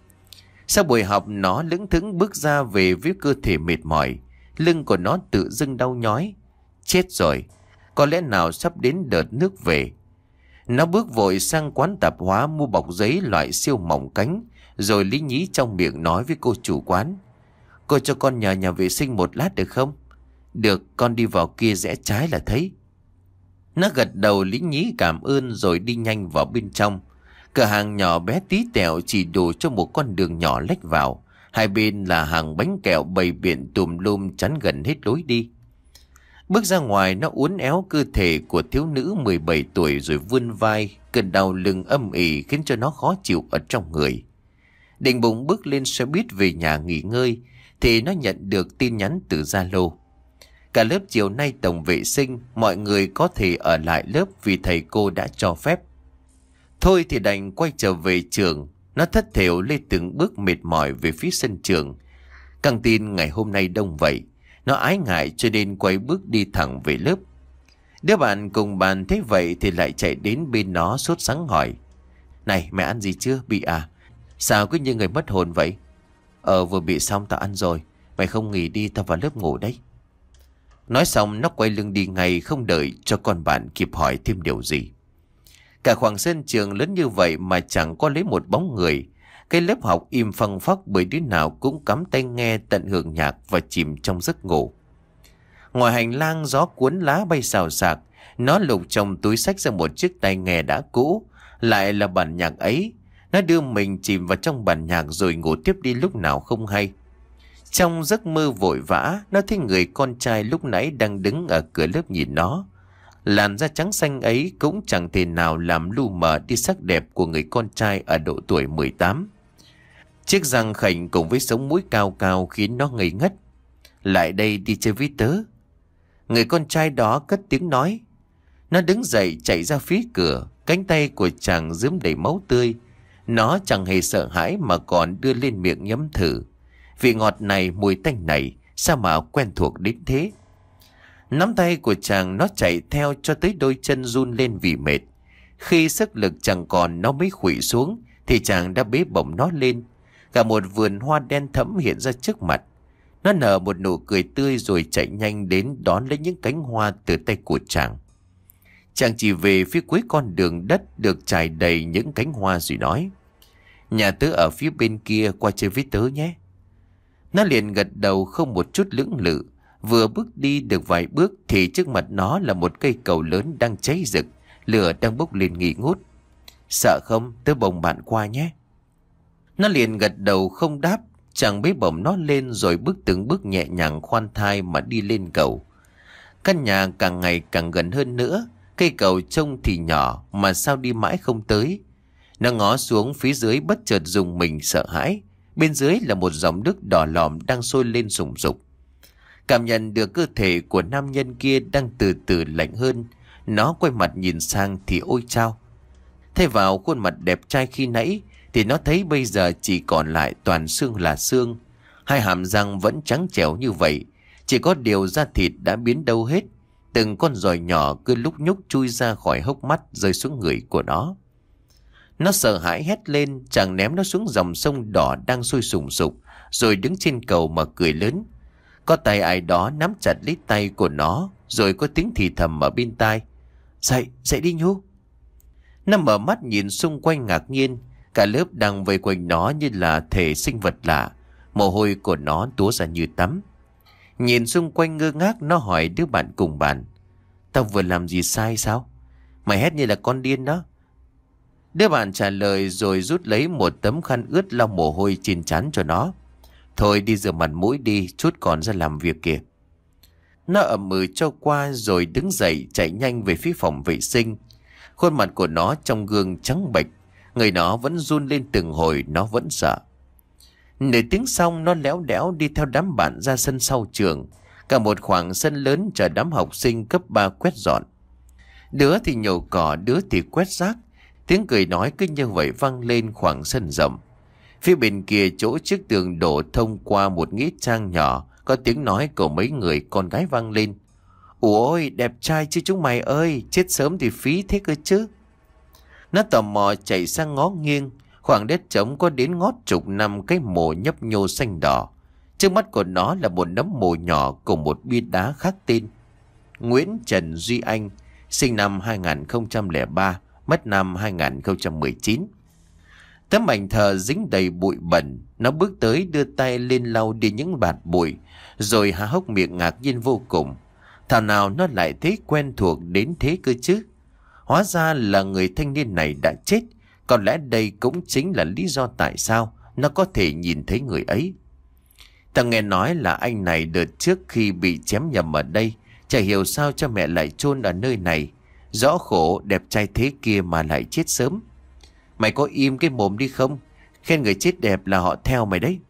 Sau buổi học, nó lững thững bước ra về với cơ thể mệt mỏi. Lưng của nó tự dưng đau nhói. Chết rồi, có lẽ nào sắp đến đợt nước về. Nó bước vội sang quán tạp hóa mua bọc giấy loại siêu mỏng cánh, rồi lý nhí trong miệng nói với cô chủ quán. Cô cho con nhờ nhà vệ sinh một lát được không? Được, con đi vào kia rẽ trái là thấy. Nó gật đầu lý nhí cảm ơn rồi đi nhanh vào bên trong. Cửa hàng nhỏ bé tí tẹo chỉ đủ cho một con đường nhỏ lách vào. Hai bên là hàng bánh kẹo bày biện tùm lum chắn gần hết lối đi. Bước ra ngoài, nó uốn éo cơ thể của thiếu nữ mười bảy tuổi rồi vươn vai. Cơn đau lưng âm ỉ khiến cho nó khó chịu ở trong người. Định bụng bước lên xe buýt về nhà nghỉ ngơi thì nó nhận được tin nhắn từ Zalo. Cả lớp chiều nay tổng vệ sinh, mọi người có thể ở lại lớp vì thầy cô đã cho phép. Thôi thì đành quay trở về trường. Nó thất thểu lê từng bước mệt mỏi về phía sân trường. Căng tin ngày hôm nay đông vậy, nó ái ngại cho nên quay bước đi thẳng về lớp. Đứa bạn cùng bàn thấy vậy thì lại chạy đến bên nó sốt sắng hỏi. Này, mẹ ăn gì chưa? Bị à? Sao cứ như người mất hồn vậy? Ờ, vừa bị xong, tao ăn rồi. Mày không nghỉ đi, tao vào lớp ngủ đấy. Nói xong nó quay lưng đi ngay, không đợi cho con bạn kịp hỏi thêm điều gì. Cả khoảng sân trường lớn như vậy mà chẳng có lấy một bóng người. Cái lớp học im phăng phắc bởi đứa nào cũng cắm tai nghe tận hưởng nhạc và chìm trong giấc ngủ. Ngoài hành lang, gió cuốn lá bay xào xạc. Nó lục trong túi xách ra một chiếc tai nghe đã cũ. Lại là bản nhạc ấy. Nó đưa mình chìm vào trong bản nhạc rồi ngủ tiếp đi lúc nào không hay. Trong giấc mơ vội vã, nó thấy người con trai lúc nãy đang đứng ở cửa lớp nhìn nó. Làn da trắng xanh ấy cũng chẳng thể nào làm lu mờ đi sắc đẹp của người con trai ở độ tuổi mười tám. Chiếc răng khểnh cùng với sống mũi cao cao khiến nó ngây ngất. Lại đây đi chơi với tớ. Người con trai đó cất tiếng nói. Nó đứng dậy chạy ra phía cửa, cánh tay của chàng rướm đầy máu tươi. Nó chẳng hề sợ hãi mà còn đưa lên miệng nhấm thử. Vị ngọt này, mùi tanh này, sao mà quen thuộc đến thế? Nắm tay của chàng nó chạy theo cho tới đôi chân run lên vì mệt. Khi sức lực chẳng còn nó mới khuỵu xuống thì chàng đã bế bổng nó lên. Cả một vườn hoa đen thẫm hiện ra trước mặt. Nó nở một nụ cười tươi rồi chạy nhanh đến đón lấy những cánh hoa từ tay của chàng. Chàng chỉ về phía cuối con đường đất được trải đầy những cánh hoa rồi nói. Nhà tớ ở phía bên kia, qua chơi với tớ nhé. Nó liền gật đầu không một chút lưỡng lự. Vừa bước đi được vài bước thì trước mặt nó là một cây cầu lớn đang cháy rực, lửa đang bốc lên nghi ngút. Sợ không? Tớ bồng bạn qua nhé. Nó liền gật đầu không đáp. Chàng bế bổng nó lên rồi bước từng bước nhẹ nhàng khoan thai mà đi lên cầu. Căn nhà càng ngày càng gần hơn nữa. Cây cầu trông thì nhỏ mà sao đi mãi không tới. Nó ngó xuống phía dưới bất chợt rùng mình sợ hãi. Bên dưới là một dòng nước đỏ lòm đang sôi lên sùng sục. Cảm nhận được cơ thể của nam nhân kia đang từ từ lạnh hơn. Nó quay mặt nhìn sang thì ôi chao. Thay vào khuôn mặt đẹp trai khi nãy thì nó thấy bây giờ chỉ còn lại toàn xương là xương. Hai hàm răng vẫn trắng trẻo như vậy. Chỉ có điều da thịt đã biến đâu hết. Từng con giòi nhỏ cứ lúc nhúc chui ra khỏi hốc mắt rơi xuống người của nó. Nó sợ hãi hét lên, chàng ném nó xuống dòng sông đỏ đang sôi sùng sục, rồi đứng trên cầu mà cười lớn. Có tay ai đó nắm chặt lấy tay của nó, rồi có tiếng thì thầm ở bên tai. Dậy, dậy đi Nhu. Nó mở mắt nhìn xung quanh ngạc nhiên. Cả lớp đang vây quanh nó như là thể sinh vật lạ. Mồ hôi của nó túa ra như tắm. Nhìn xung quanh ngơ ngác, nó hỏi đứa bạn cùng bàn: Tao vừa làm gì sai sao? Mày hét như là con điên đó. Đứa bạn trả lời rồi rút lấy một tấm khăn ướt lau mồ hôi trên trán cho nó. Thôi đi rửa mặt mũi đi, chút còn ra làm việc kìa. Nó ậm ừ cho qua rồi đứng dậy chạy nhanh về phía phòng vệ sinh. Khuôn mặt của nó trong gương trắng bệch, người nó vẫn run lên từng hồi, nó vẫn sợ. Nửa tiếng xong, nó léo đéo đi theo đám bạn ra sân sau trường. Cả một khoảng sân lớn chờ đám học sinh cấp ba quét dọn. Đứa thì nhổ cỏ, đứa thì quét rác. Tiếng cười nói cứ như vậy vang lên khoảng sân rộng. Phía bên kia chỗ chiếc tường đổ thông qua một nghĩa trang nhỏ, có tiếng nói của mấy người con gái vang lên: Ôi đẹp trai chứ chúng mày ơi, chết sớm thì phí thế cơ chứ. Nó tò mò chạy sang ngó nghiêng. Khoảng đất trống có đến ngót chục năm cái mồ nhấp nhô xanh đỏ. Trước mắt của nó là một nấm mồ nhỏ cùng một bia đá khác tên: Nguyễn Trần Duy Anh, sinh năm hai nghìn không trăm lẻ ba, mất năm hai nghìn không trăm mười chín. Tấm ảnh thờ dính đầy bụi bẩn. Nó bước tới đưa tay lên lau đi những bạt bụi, rồi há hốc miệng ngạc nhiên vô cùng. Thảo nào nó lại thấy quen thuộc đến thế cơ chứ. Hóa ra là người thanh niên này đã chết. Có lẽ đây cũng chính là lý do tại sao nó có thể nhìn thấy người ấy. Tao nghe nói là anh này đợt trước khi bị chém nhầm ở đây, chả hiểu sao cho mẹ lại chôn ở nơi này. Rõ khổ đẹp trai thế kia mà lại chết sớm. Mày có im cái mồm đi không? Khen người chết đẹp là họ theo mày đấy.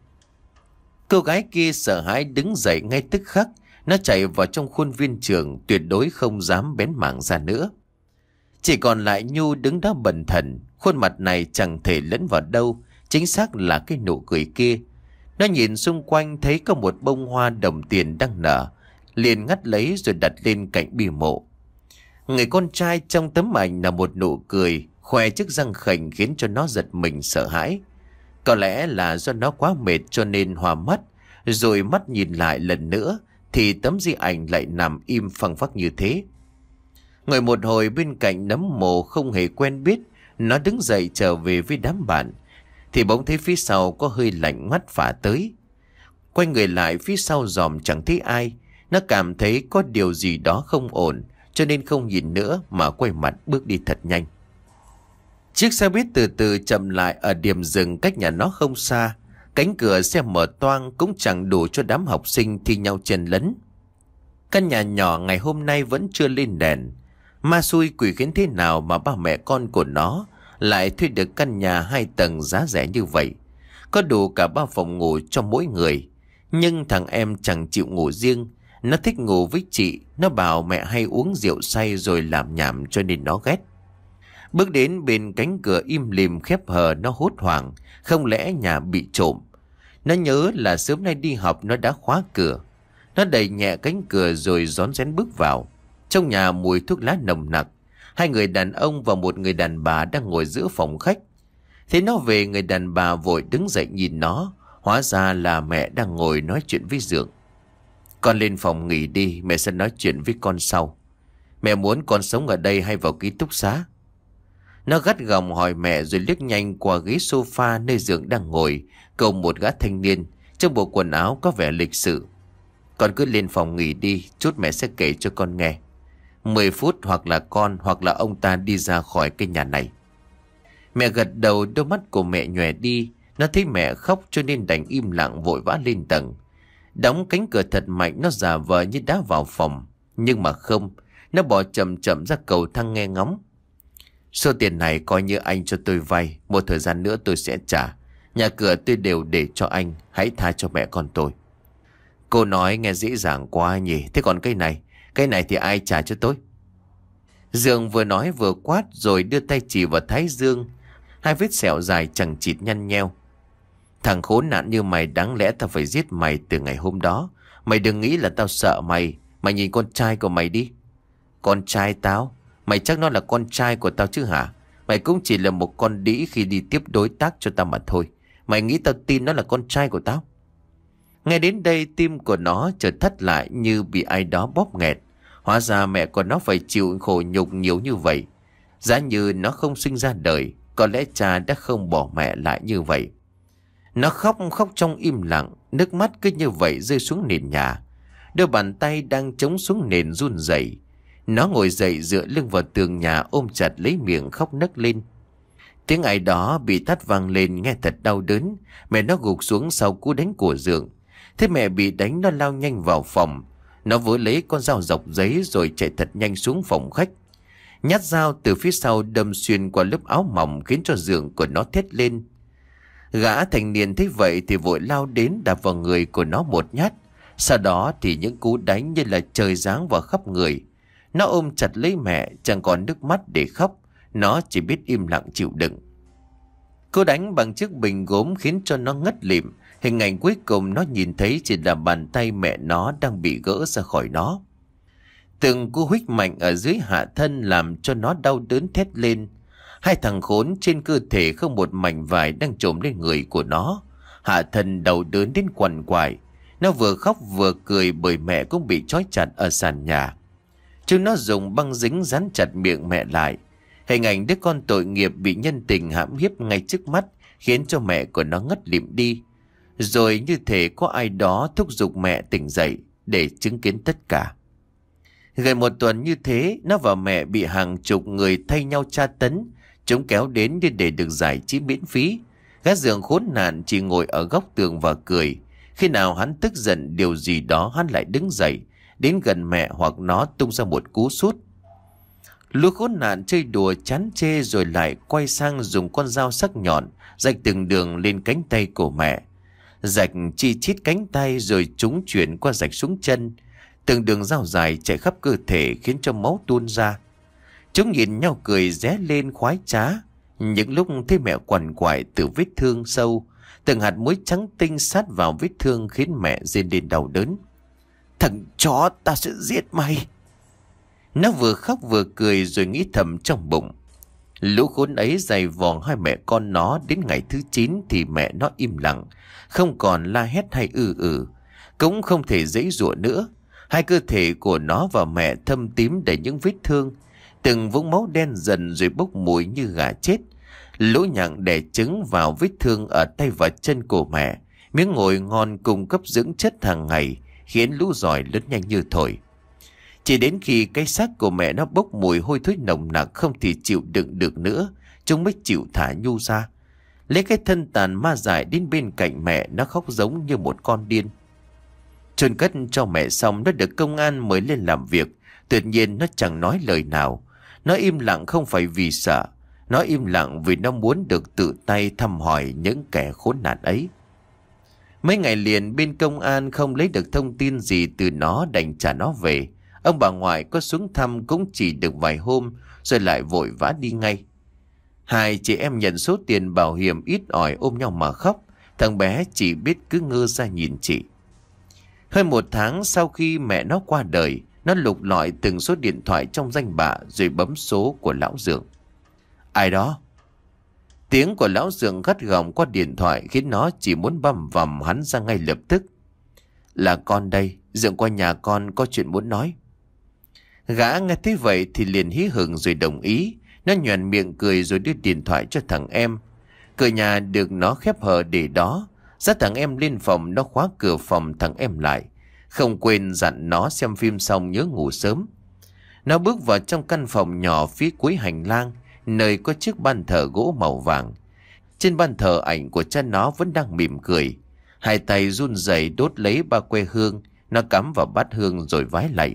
Cô gái kia sợ hãi đứng dậy ngay tức khắc. Nó chạy vào trong khuôn viên trường, tuyệt đối không dám bén mảng ra nữa. Chỉ còn lại Nhu đứng đó bần thần. Khuôn mặt này chẳng thể lẫn vào đâu, chính xác là cái nụ cười kia. Nó nhìn xung quanh thấy có một bông hoa đồng tiền đang nở, liền ngắt lấy rồi đặt lên cạnh bia mộ. Người con trai trong tấm ảnh là một nụ cười, khoe chiếc răng khểnh khiến cho nó giật mình sợ hãi. Có lẽ là do nó quá mệt cho nên hoa mắt, rồi mắt nhìn lại lần nữa thì tấm di ảnh lại nằm im phăng phắc như thế. Ngồi một hồi bên cạnh nấm mồ không hề quen biết, nó đứng dậy trở về với đám bạn, thì bỗng thấy phía sau có hơi lạnh ngắt phả tới. Quay người lại phía sau dòm chẳng thấy ai. Nó cảm thấy có điều gì đó không ổn, cho nên không nhìn nữa mà quay mặt bước đi thật nhanh. Chiếc xe buýt từ từ chậm lại ở điểm dừng cách nhà nó không xa. Cánh cửa xe mở toang cũng chẳng đủ cho đám học sinh thi nhau chen lấn. Căn nhà nhỏ ngày hôm nay vẫn chưa lên đèn. Ma xui quỷ khiến thế nào mà ba mẹ con của nó lại thuê được căn nhà hai tầng giá rẻ như vậy. Có đủ cả ba phòng ngủ cho mỗi người. Nhưng thằng em chẳng chịu ngủ riêng. Nó thích ngủ với chị. Nó bảo mẹ hay uống rượu say rồi làm nhảm cho nên nó ghét. Bước đến bên cánh cửa im lìm khép hờ, nó hốt hoảng. Không lẽ nhà bị trộm? Nó nhớ là sớm nay đi học nó đã khóa cửa. Nó đẩy nhẹ cánh cửa rồi rón rén bước vào. Trong nhà mùi thuốc lá nồng nặc. Hai người đàn ông và một người đàn bà đang ngồi giữa phòng khách. Thế nó về, người đàn bà vội đứng dậy nhìn nó. Hóa ra là mẹ đang ngồi nói chuyện với Dượng. Con lên phòng nghỉ đi, mẹ sẽ nói chuyện với con sau. Mẹ muốn con sống ở đây hay vào ký túc xá? Nó gắt gỏng hỏi mẹ rồi liếc nhanh qua ghế sofa nơi Dượng đang ngồi, cùng một gã thanh niên trong bộ quần áo có vẻ lịch sự. Con cứ lên phòng nghỉ đi, chút mẹ sẽ kể cho con nghe. Mười phút hoặc là con hoặc là ông ta đi ra khỏi cái nhà này. Mẹ gật đầu, đôi mắt của mẹ nhòe đi. Nó thấy mẹ khóc cho nên đành im lặng vội vã lên tầng. Đóng cánh cửa thật mạnh, nó giả vờ như đá vào phòng. Nhưng mà không, nó bỏ chậm chậm ra cầu thang nghe ngóng. Số tiền này coi như anh cho tôi vay, một thời gian nữa tôi sẽ trả. Nhà cửa tôi đều để cho anh, hãy tha cho mẹ con tôi. Cô nói nghe dễ dàng quá nhỉ. Thế còn cái này, cái này thì ai trả cho tôi? Dương vừa nói vừa quát rồi đưa tay chỉ vào thái dương. Hai vết sẹo dài chằng chịt nhăn nheo. Thằng khốn nạn như mày, đáng lẽ tao phải giết mày từ ngày hôm đó. Mày đừng nghĩ là tao sợ mày. Mày nhìn con trai của mày đi. Con trai tao? Mày chắc nó là con trai của tao chứ hả? Mày cũng chỉ là một con đĩ khi đi tiếp đối tác cho tao mà thôi. Mày nghĩ tao tin nó là con trai của tao? Nghe đến đây tim của nó chợt thắt lại như bị ai đó bóp nghẹt. Hóa ra mẹ của nó phải chịu khổ nhục nhiều như vậy. Giá như nó không sinh ra đời, có lẽ cha đã không bỏ mẹ lại như vậy. Nó khóc khóc trong im lặng, nước mắt cứ như vậy rơi xuống nền nhà. Đôi bàn tay đang chống xuống nền run rẩy. Nó ngồi dậy dựa lưng vào tường nhà, ôm chặt lấy miệng khóc nấc lên. Tiếng ai đó bị tát vang lên nghe thật đau đớn. Mẹ nó gục xuống sau cú đánh của Dượng. Thế mẹ bị đánh, nó lao nhanh vào phòng. Nó vớ lấy con dao dọc giấy rồi chạy thật nhanh xuống phòng khách. Nhát dao từ phía sau đâm xuyên qua lớp áo mỏng, khiến cho Dượng của nó thét lên. Gã thành niên thấy vậy thì vội lao đến đạp vào người của nó một nhát. Sau đó thì những cú đánh như là trời giáng vào khắp người. Nó ôm chặt lấy mẹ, chẳng còn nước mắt để khóc. Nó chỉ biết im lặng chịu đựng. Cô đánh bằng chiếc bình gốm khiến cho nó ngất lịm. Hình ảnh cuối cùng nó nhìn thấy chỉ là bàn tay mẹ nó đang bị gỡ ra khỏi nó. Từng cú huých mạnh ở dưới hạ thân làm cho nó đau đớn thét lên. Hai thằng khốn trên cơ thể không một mảnh vải đang trồm lên người của nó. Hạ thân đau đớn đến quằn quại. Nó vừa khóc vừa cười bởi mẹ cũng bị trói chặt ở sàn nhà. Chúng nó dùng băng dính dán chặt miệng mẹ lại. Hình ảnh đứa con tội nghiệp bị nhân tình hãm hiếp ngay trước mắt khiến cho mẹ của nó ngất lịm đi. Rồi như thể có ai đó thúc giục mẹ tỉnh dậy để chứng kiến tất cả. Gần một tuần như thế, nó và mẹ bị hàng chục người thay nhau tra tấn. Chúng kéo đến để được giải trí miễn phí. Gã Dượng khốn nạn chỉ ngồi ở góc tường và cười. Khi nào hắn tức giận điều gì đó, hắn lại đứng dậy, đến gần mẹ hoặc nó tung ra một cú sút. Lũ khốn nạn chơi đùa chán chê rồi lại quay sang dùng con dao sắc nhọn rạch từng đường lên cánh tay của mẹ. Rạch chi chít cánh tay rồi chúng chuyển qua rạch xuống chân. Từng đường dao dài chạy khắp cơ thể khiến cho máu tuôn ra. Chúng nhìn nhau cười ré lên khoái trá. Những lúc thấy mẹ quằn quại từ vết thương sâu, từng hạt muối trắng tinh sát vào vết thương khiến mẹ rên lên đau đớn. Thằng chó, ta sẽ giết mày. Nó vừa khóc vừa cười rồi nghĩ thầm trong bụng. Lũ khốn ấy giày vò hai mẹ con nó đến ngày thứ chín thì mẹ nó im lặng, không còn la hét hay ư ử, cũng không thể giãy giụa nữa. Hai cơ thể của nó và mẹ thâm tím đầy những vết thương, từng vũng máu đen dần rồi bốc mùi như gà chết. Lũ nhặng đẻ trứng vào vết thương ở tay và chân của mẹ. Miếng ngồi ngon cung cấp dưỡng chất hàng ngày khiến lũ giỏi lớn nhanh như thổi. Chỉ đến khi cái xác của mẹ nó bốc mùi hôi thối nồng nặc không thì chịu đựng được nữa, chúng mới chịu thả nhu ra. Lấy cái thân tàn ma dại đến bên cạnh mẹ, nó khóc giống như một con điên. Chôn cất cho mẹ xong, nó được công an mời lên làm việc. Tuyệt nhiên nó chẳng nói lời nào. Nó im lặng không phải vì sợ, nó im lặng vì nó muốn được tự tay thăm hỏi những kẻ khốn nạn ấy. Mấy ngày liền bên công an không lấy được thông tin gì từ nó, đành trả nó về. Ông bà ngoại có xuống thăm cũng chỉ được vài hôm rồi lại vội vã đi ngay. Hai chị em nhận số tiền bảo hiểm ít ỏi ôm nhau mà khóc. Thằng bé chỉ biết cứ ngơ ra nhìn chị. Hơn một tháng sau khi mẹ nó qua đời, nó lục lọi từng số điện thoại trong danh bạ rồi bấm số của lão Dượng. Ai đó? Tiếng của lão Dượng gắt gỏng qua điện thoại khiến nó chỉ muốn băm vằm hắn ra ngay lập tức. Là con đây, Dượng qua nhà con có chuyện muốn nói. Gã nghe thấy vậy thì liền hí hửng rồi đồng ý. Nó nhoẻn miệng cười rồi đưa điện thoại cho thằng em. Cửa nhà được nó khép hờ để đó. Dắt thằng em lên phòng, nó khóa cửa phòng thằng em lại, không quên dặn nó xem phim xong nhớ ngủ sớm. Nó bước vào trong căn phòng nhỏ phía cuối hành lang, nơi có chiếc bàn thờ gỗ màu vàng. Trên bàn thờ ảnh của cha nó vẫn đang mỉm cười. Hai tay run rẩy đốt lấy ba que hương. Nó cắm vào bát hương rồi vái lạy.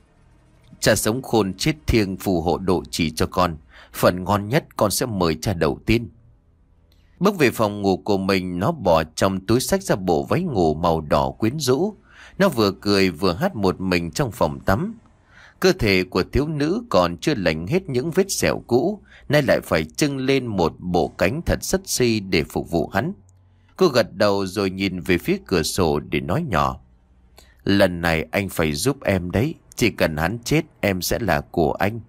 Cha sống khôn chết thiêng phù hộ độ trì cho con. Phần ngon nhất con sẽ mời cha đầu tiên. Bước về phòng ngủ của mình, nó bỏ trong túi xách ra bộ váy ngủ màu đỏ quyến rũ. Nó vừa cười vừa hát một mình trong phòng tắm. Cơ thể của thiếu nữ còn chưa lành hết những vết sẹo cũ, nay lại phải trưng lên một bộ cánh thật sexy si để phục vụ hắn. Cô gật đầu rồi nhìn về phía cửa sổ để nói nhỏ. Lần này anh phải giúp em đấy. Chỉ cần hắn chết em sẽ là của anh.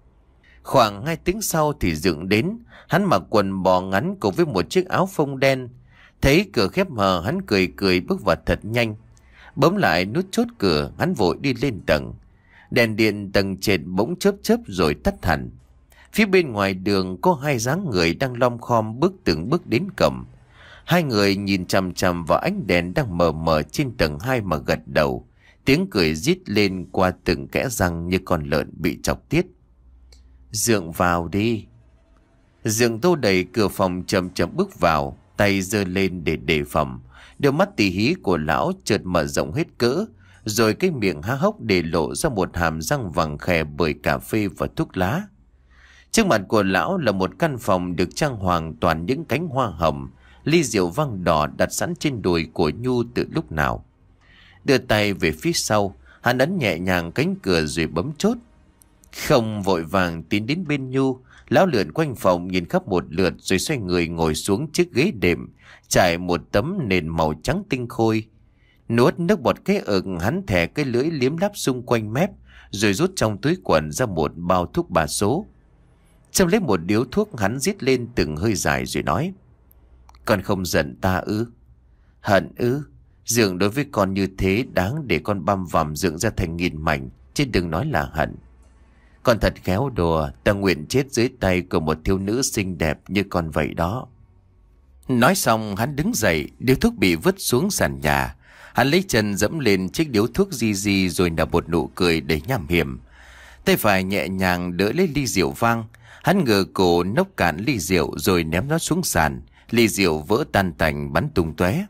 Khoảng hai tiếng sau thì Dượng đến. Hắn mặc quần bò ngắn cùng với một chiếc áo phông đen. Thấy cửa khép hờ, hắn cười cười bước vào thật nhanh. Bấm lại nút chốt cửa, hắn vội đi lên tầng. Đèn điện tầng trệt bỗng chớp chớp rồi tắt hẳn. Phía bên ngoài đường có hai dáng người đang lom khom bước từng bước đến cổng. Hai người nhìn chằm chằm vào ánh đèn đang mờ mờ trên tầng hai mà gật đầu. Tiếng cười rít lên qua từng kẽ răng như con lợn bị chọc tiết. Dượng vào đi. Dượng Tô đẩy cửa phòng chậm chậm bước vào, tay giơ lên để đề phòng. Đôi mắt tỉ hí của lão chợt mở rộng hết cỡ, rồi cái miệng há hốc để lộ ra một hàm răng vàng khè bởi cà phê và thuốc lá. Trước mặt của lão là một căn phòng được trang hoàng toàn những cánh hoa hồng, ly rượu vang đỏ đặt sẵn trên đùi của Nhu từ lúc nào. Đưa tay về phía sau, hắn ấn nhẹ nhàng cánh cửa rồi bấm chốt. Không vội vàng tiến đến bên Nhu, lão lượn quanh phòng nhìn khắp một lượt rồi xoay người ngồi xuống chiếc ghế đệm, trải một tấm nền màu trắng tinh khôi. Nuốt nước bọt cái ực, hắn thẻ cái lưỡi liếm láp xung quanh mép, rồi rút trong túi quần ra một bao thuốc bà số. Châm lấy một điếu thuốc, hắn rít lên từng hơi dài rồi nói: Con không giận ta ư? Hận ư? Dượng đối với con như thế đáng để con băm vằm Dượng ra thành nghìn mảnh, chứ đừng nói là hận. Con thật khéo đùa, ta nguyện chết dưới tay của một thiếu nữ xinh đẹp như con vậy đó. Nói xong hắn đứng dậy, điếu thuốc bị vứt xuống sàn nhà. Hắn lấy chân dẫm lên chiếc điếu thuốc di di rồi nở một nụ cười đầy nham hiểm. Tay phải nhẹ nhàng đỡ lấy ly rượu vang. Hắn ngửa cổ nốc cạn ly rượu rồi ném nó xuống sàn. Ly rượu vỡ tan tành bắn tung tóe.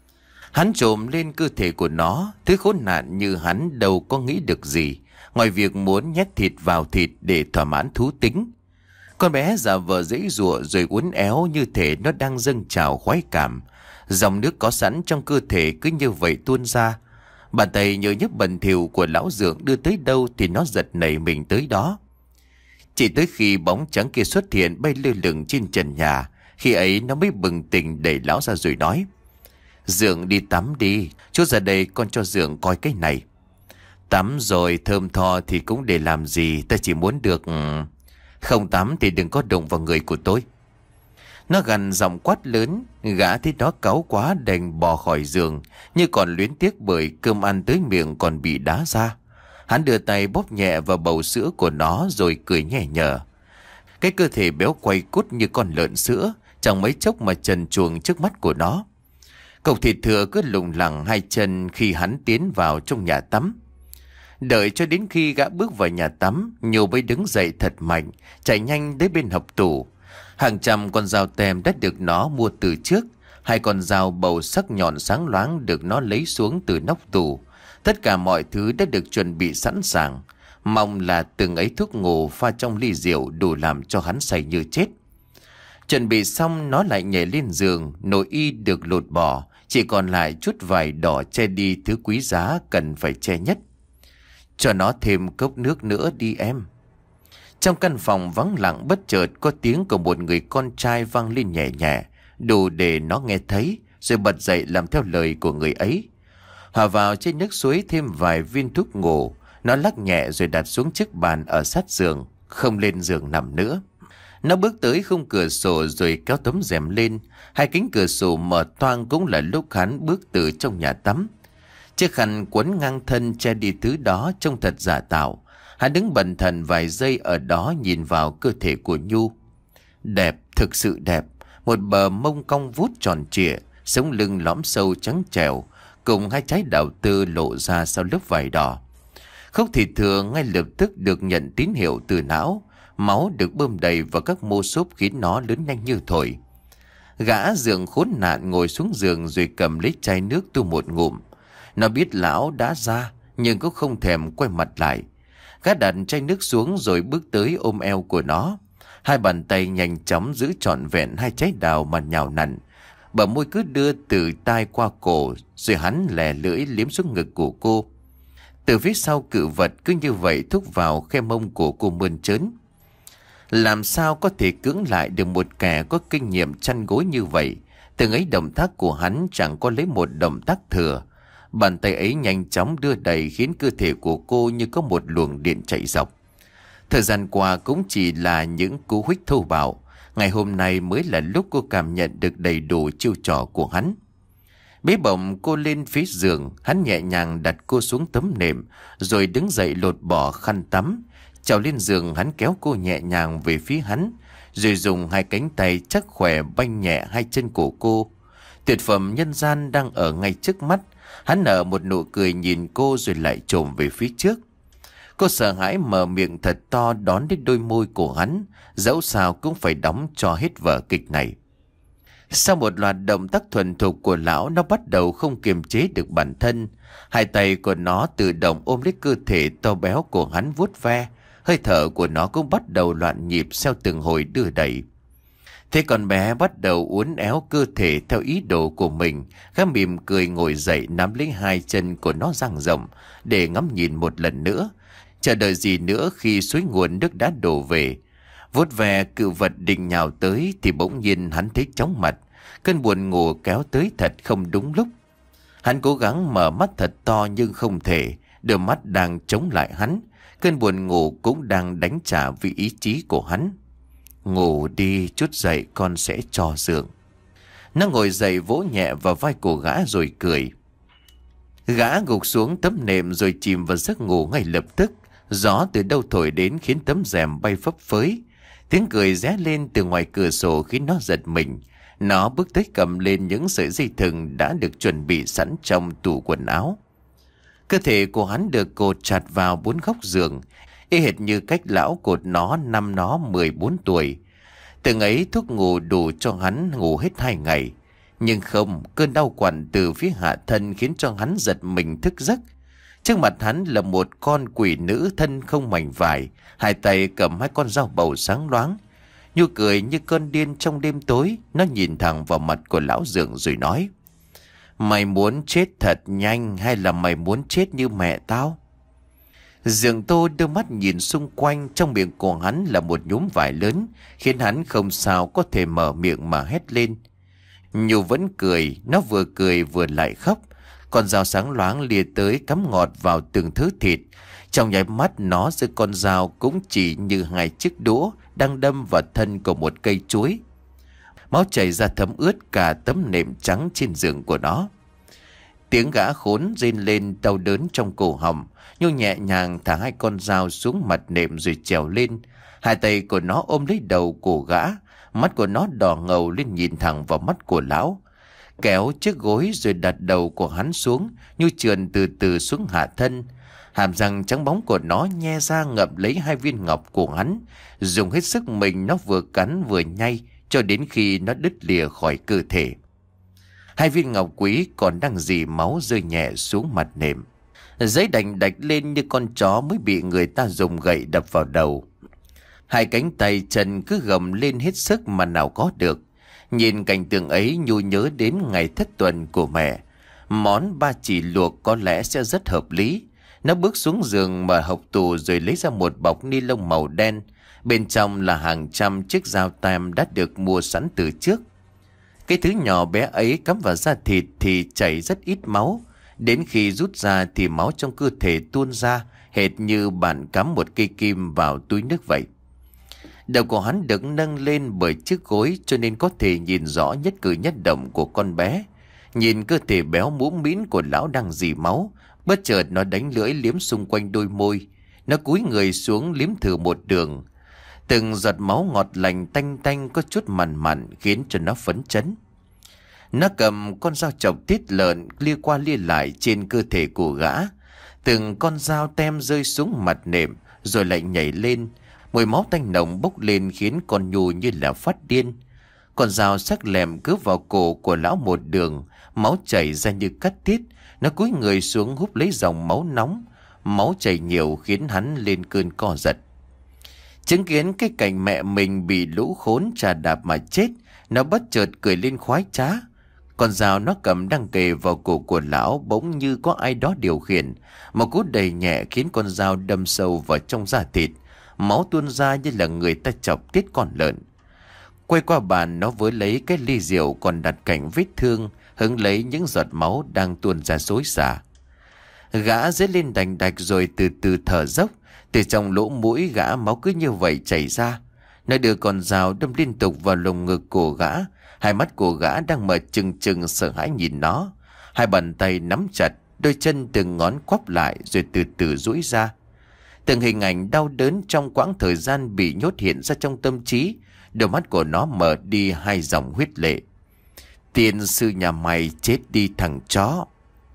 Hắn trồm lên cơ thể của nó. Thứ khốn nạn như hắn đâu có nghĩ được gì ngoài việc muốn nhét thịt vào thịt để thỏa mãn thú tính. Con bé giả vờ giãy giụa rồi uốn éo như thể nó đang dâng trào khoái cảm. Dòng nước có sẵn trong cơ thể cứ như vậy tuôn ra. Bàn tay nhớ nhấp bẩn thỉu của lão Dượng đưa tới đâu thì nó giật nảy mình tới đó. Chỉ tới khi bóng trắng kia xuất hiện bay lơ lửng trên trần nhà, khi ấy nó mới bừng tỉnh đẩy lão ra rồi nói: Dượng đi tắm đi, chú ra đây con cho Dượng coi cái này. Tắm rồi thơm tho thì cũng để làm gì, ta chỉ muốn được... Không tắm thì đừng có đụng vào người của tôi. Nó gằn giọng quát lớn. Gã thấy đó cáu quá đành bò khỏi giường, như còn luyến tiếc bởi cơm ăn tới miệng còn bị đá ra. Hắn đưa tay bóp nhẹ vào bầu sữa của nó rồi cười nhẹ nhở. Cái cơ thể béo quay cút như con lợn sữa, chẳng mấy chốc mà trần truồng trước mắt của nó. Cậu thịt thừa cứ lủng lẳng hai chân khi hắn tiến vào trong nhà tắm. Đợi cho đến khi gã bước vào nhà tắm, Nhu mới đứng dậy thật mạnh, chạy nhanh đến bên hộc tủ. Hàng trăm con dao tem đã được nó mua từ trước. Hai con dao bầu sắc nhọn sáng loáng được nó lấy xuống từ nóc tủ. Tất cả mọi thứ đã được chuẩn bị sẵn sàng. Mong là từng ấy thuốc ngủ pha trong ly rượu đủ làm cho hắn say như chết. Chuẩn bị xong nó lại nhảy lên giường. Nội y được lột bỏ, chỉ còn lại chút vải đỏ che đi thứ quý giá cần phải che nhất. Cho nó thêm cốc nước nữa đi em. Trong căn phòng vắng lặng bất chợt có tiếng của một người con trai vang lên nhẹ nhẹ, đủ để nó nghe thấy, rồi bật dậy làm theo lời của người ấy. Hòa vào trên nước suối thêm vài viên thuốc ngủ, nó lắc nhẹ rồi đặt xuống chiếc bàn ở sát giường, không lên giường nằm nữa. Nó bước tới khung cửa sổ rồi kéo tấm rèm lên. Hai cánh cửa sổ mở toang cũng là lúc hắn bước từ trong nhà tắm. Chiếc khăn quấn ngang thân che đi thứ đó trông thật giả tạo. Hắn đứng bần thần vài giây ở đó nhìn vào cơ thể của Nhu. Đẹp, thực sự đẹp. Một bờ mông cong vút tròn trịa, sống lưng lõm sâu trắng trẻo, cùng hai trái đào tơ lộ ra sau lớp vải đỏ. Khúc thịt thừa ngay lập tức được nhận tín hiệu từ não. Máu được bơm đầy vào các mô xốp khiến nó lớn nhanh như thổi. Gã Dượng khốn nạn ngồi xuống giường rồi cầm lấy chai nước tu một ngụm. Nó biết lão đã ra nhưng cũng không thèm quay mặt lại. Gã đặt chai nước xuống rồi bước tới ôm eo của nó. Hai bàn tay nhanh chóng giữ trọn vẹn hai trái đào mà nhào nặn. Bờ môi cứ đưa từ tai qua cổ, rồi hắn lè lưỡi liếm xuống ngực của cô. Từ phía sau cự vật cứ như vậy thúc vào khe mông của cô mơn trớn. Làm sao có thể cưỡng lại được một kẻ có kinh nghiệm chăn gối như vậy. Từng ấy động tác của hắn chẳng có lấy một động tác thừa. Bàn tay ấy nhanh chóng đưa đẩy khiến cơ thể của cô như có một luồng điện chạy dọc. Thời gian qua cũng chỉ là những cú huých thô bạo. Ngày hôm nay mới là lúc cô cảm nhận được đầy đủ chiêu trò của hắn. Bế bổng cô lên phía giường, hắn nhẹ nhàng đặt cô xuống tấm nệm, rồi đứng dậy lột bỏ khăn tắm. Trèo lên giường, hắn kéo cô nhẹ nhàng về phía hắn, rồi dùng hai cánh tay chắc khỏe banh nhẹ hai chân của cô. Tuyệt phẩm nhân gian đang ở ngay trước mắt. Hắn nở một nụ cười nhìn cô rồi lại trồm về phía trước. Cô sợ hãi mở miệng thật to đón đến đôi môi của hắn, dẫu sao cũng phải đóng cho hết vở kịch này. Sau một loạt động tác thuần thục của lão, nó bắt đầu không kiềm chế được bản thân. Hai tay của nó tự động ôm lấy cơ thể to béo của hắn vuốt ve. Hơi thở của nó cũng bắt đầu loạn nhịp theo từng hồi đưa đẩy. Thế con bé bắt đầu uốn éo cơ thể theo ý đồ của mình. Gã mỉm cười ngồi dậy nắm lấy hai chân của nó dang rộng để ngắm nhìn một lần nữa. Chờ đợi gì nữa khi suối nguồn nước đã đổ về. Vuốt ve cự vật định nhào tới thì bỗng nhiên hắn thấy chóng mặt. Cơn buồn ngủ kéo tới thật không đúng lúc. Hắn cố gắng mở mắt thật to nhưng không thể. Đôi mắt đang chống lại hắn. Cơn buồn ngủ cũng đang đánh trả vì ý chí của hắn. Ngủ đi, chút dậy con sẽ cho giường. Nó ngồi dậy vỗ nhẹ vào vai của gã rồi cười. Gã gục xuống tấm nệm rồi chìm vào giấc ngủ ngay lập tức. Gió từ đâu thổi đến khiến tấm rèm bay phấp phới. Tiếng cười ré lên từ ngoài cửa sổ khiến nó giật mình. Nó bước tới cầm lên những sợi dây thừng đã được chuẩn bị sẵn trong tủ quần áo. Cơ thể của hắn được cột chặt vào bốn góc giường, y hệt như cách lão cột nó năm nó mười bốn tuổi. Từng ấy thuốc ngủ đủ cho hắn ngủ hết hai ngày. Nhưng không, cơn đau quặn từ phía hạ thân khiến cho hắn giật mình thức giấc. Trước mặt hắn là một con quỷ nữ thân không mảnh vải, hai tay cầm hai con dao bầu sáng loáng. Nhu cười như cơn điên trong đêm tối, nó nhìn thẳng vào mặt của lão Dượng rồi nói: Mày muốn chết thật nhanh hay là mày muốn chết như mẹ tao? Dượng Tô đưa mắt nhìn xung quanh, trong miệng của hắn là một nhúm vải lớn, khiến hắn không sao có thể mở miệng mà hét lên. Nhu vẫn cười, nó vừa cười vừa lại khóc. Con dao sáng loáng lìa tới cắm ngọt vào từng thứ thịt. Trong nháy mắt nó giữa con dao cũng chỉ như hai chiếc đũa đang đâm vào thân của một cây chuối. Máu chảy ra thấm ướt cả tấm nệm trắng trên giường của nó. Tiếng gã khốn rên lên đau đớn trong cổ họng. Nhu nhẹ nhàng thả hai con dao xuống mặt nệm rồi trèo lên. Hai tay của nó ôm lấy đầu của gã. Mắt của nó đỏ ngầu lên nhìn thẳng vào mắt của lão. Kéo chiếc gối rồi đặt đầu của hắn xuống. Nhu trườn từ từ xuống hạ thân. Hàm răng trắng bóng của nó nhe ra ngậm lấy hai viên ngọc của hắn. Dùng hết sức mình nó vừa cắn vừa nhai cho đến khi nó đứt lìa khỏi cơ thể. Hai viên ngọc quý còn đang rỉ máu rơi nhẹ xuống mặt nệm. Giấy đành đạch lên như con chó mới bị người ta dùng gậy đập vào đầu. Hai cánh tay chân cứ gầm lên hết sức mà nào có được. Nhìn cảnh tượng ấy, Nhu nhớ đến ngày thất tuần của mẹ. Món ba chỉ luộc có lẽ sẽ rất hợp lý. Nó bước xuống giường mở hộc tủ rồi lấy ra một bọc ni lông màu đen. Bên trong là hàng trăm chiếc dao tam đã được mua sẵn từ trước. Cái thứ nhỏ bé ấy cắm vào da thịt thì chảy rất ít máu. Đến khi rút ra thì máu trong cơ thể tuôn ra, hệt như bạn cắm một cây kim vào túi nước vậy. Đầu của hắn được nâng lên bởi chiếc gối cho nên có thể nhìn rõ nhất cử nhất động của con bé. Nhìn cơ thể béo mũm mĩm của lão đang rỉ máu, bất chợt nó đánh lưỡi liếm xung quanh đôi môi. Nó cúi người xuống liếm thử một đường. Từng giọt máu ngọt lành tanh tanh có chút mặn mặn khiến cho nó phấn chấn. Nó cầm con dao chọc tiết lợn lia qua lia lại trên cơ thể của gã. Từng con dao tem rơi xuống mặt nệm rồi lại nhảy lên. Mùi máu tanh nồng bốc lên khiến con Nhu như là phát điên. Con dao sắc lẹm cứ vào cổ của lão một đường, máu chảy ra như cắt tiết. Nó cúi người xuống húp lấy dòng máu nóng. Máu chảy nhiều khiến hắn lên cơn co giật. Chứng kiến cái cảnh mẹ mình bị lũ khốn trà đạp mà chết, nó bất chợt cười lên khoái trá. Con dao nó cầm đang kề vào cổ của lão bỗng như có ai đó điều khiển. Một cú đầy nhẹ khiến con dao đâm sâu vào trong da thịt. Máu tuôn ra như là người ta chọc tiết con lợn. Quay qua bàn, nó với lấy cái ly rượu còn đặt cạnh vết thương, hứng lấy những giọt máu đang tuôn ra xối xả. Gã dấy lên đành đạch rồi từ từ thở dốc. Từ trong lỗ mũi gã máu cứ như vậy chảy ra. Nó đưa con dao đâm liên tục vào lồng ngực của gã. Hai mắt của gã đang mở trừng trừng sợ hãi nhìn nó. Hai bàn tay nắm chặt, đôi chân từng ngón quắp lại rồi từ từ duỗi ra. Từng hình ảnh đau đớn trong quãng thời gian bị nhốt hiện ra trong tâm trí. Đôi mắt của nó mở đi hai dòng huyết lệ. Tiên sư nhà mày chết đi thằng chó.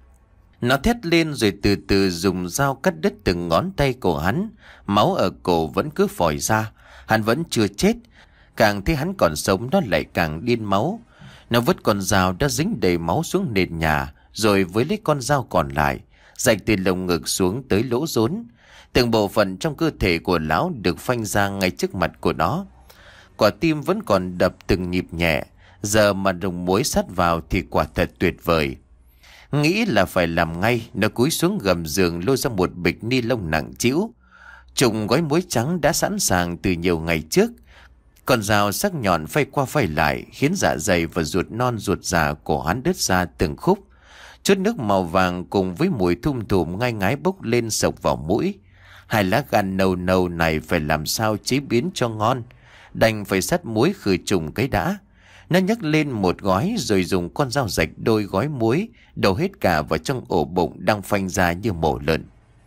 Nó thét lên rồi từ từ dùng dao cắt đứt từng ngón tay của hắn. Máu ở cổ vẫn cứ phòi ra. Hắn vẫn chưa chết. Càng thấy hắn còn sống nó lại càng điên máu. Nó vứt con dao đã dính đầy máu xuống nền nhà, rồi với lấy con dao còn lại rạch từ lồng ngực xuống tới lỗ rốn. Từng bộ phận trong cơ thể của lão được phanh ra ngay trước mặt của nó. Quả tim vẫn còn đập từng nhịp nhẹ. Giờ mà đồng muối sắt vào thì quả thật tuyệt vời. Nghĩ là phải làm ngay, nó cúi xuống gầm giường lôi ra một bịch ni lông nặng trĩu, trùng gói muối trắng đã sẵn sàng từ nhiều ngày trước. Con dao sắc nhọn phay qua phay lại khiến dạ dày và ruột non ruột già của hắn đứt ra từng khúc. Chút nước màu vàng cùng với mùi thum thủm ngai ngái bốc lên sộc vào mũi. Hai lá gan nâu nâu này phải làm sao chế biến cho ngon, đành phải sắt muối khử trùng cái đã. Nó nhấc lên một gói rồi dùng con dao rạch đôi gói muối, đổ hết cả vào trong ổ bụng đang phanh ra như mổ lợn.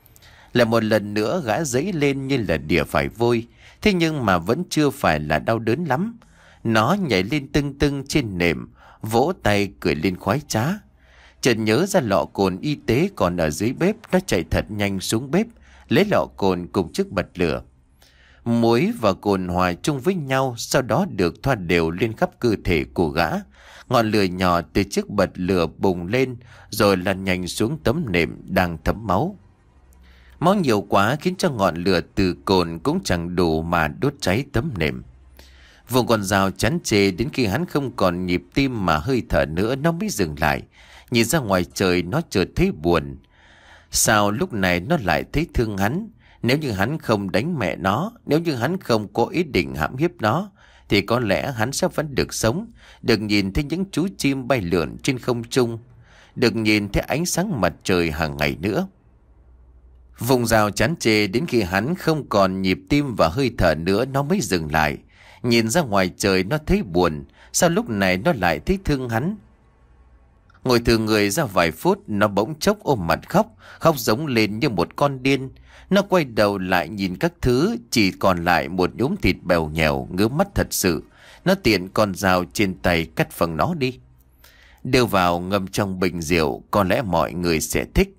Lại một lần nữa gã dẫy lên như là đỉa phải vôi, thế nhưng mà vẫn chưa phải là đau đớn lắm. Nó nhảy lên tưng tưng trên nệm, vỗ tay cười lên khoái trá. Chợt nhớ ra lọ cồn y tế còn ở dưới bếp, nó chạy thật nhanh xuống bếp, lấy lọ cồn cùng chiếc bật lửa. Muối và cồn hòa chung với nhau, sau đó được thoa đều lên khắp cơ thể của gã. Ngọn lửa nhỏ từ chiếc bật lửa bùng lên, rồi lăn nhanh xuống tấm nệm đang thấm máu. Máu nhiều quá khiến cho ngọn lửa từ cồn cũng chẳng đủ mà đốt cháy tấm nệm. Vùng con dao chắn chê đến khi hắn không còn nhịp tim mà hơi thở nữa nó mới dừng lại. Nhìn ra ngoài trời nó chợt thấy buồn. Sao lúc này nó lại thấy thương hắn? Nếu như hắn không đánh mẹ nó, nếu như hắn không có ý định hãm hiếp nó, thì có lẽ hắn sẽ vẫn được sống, được nhìn thấy những chú chim bay lượn trên không trung, được nhìn thấy ánh sáng mặt trời hàng ngày nữa. Vùng rào chán chê đến khi hắn không còn nhịp tim và hơi thở nữa nó mới dừng lại. Nhìn ra ngoài trời nó thấy buồn, sao lúc này nó lại thấy thương hắn? Ngồi thừ người ra vài phút, nó bỗng chốc ôm mặt khóc, khóc giống lên như một con điên. Nó quay đầu lại nhìn các thứ, chỉ còn lại một nhúm thịt bèo nhèo, ngứa mắt thật sự. Nó tiện con dao trên tay cắt phần nó đi, đưa vào ngâm trong bình rượu, có lẽ mọi người sẽ thích.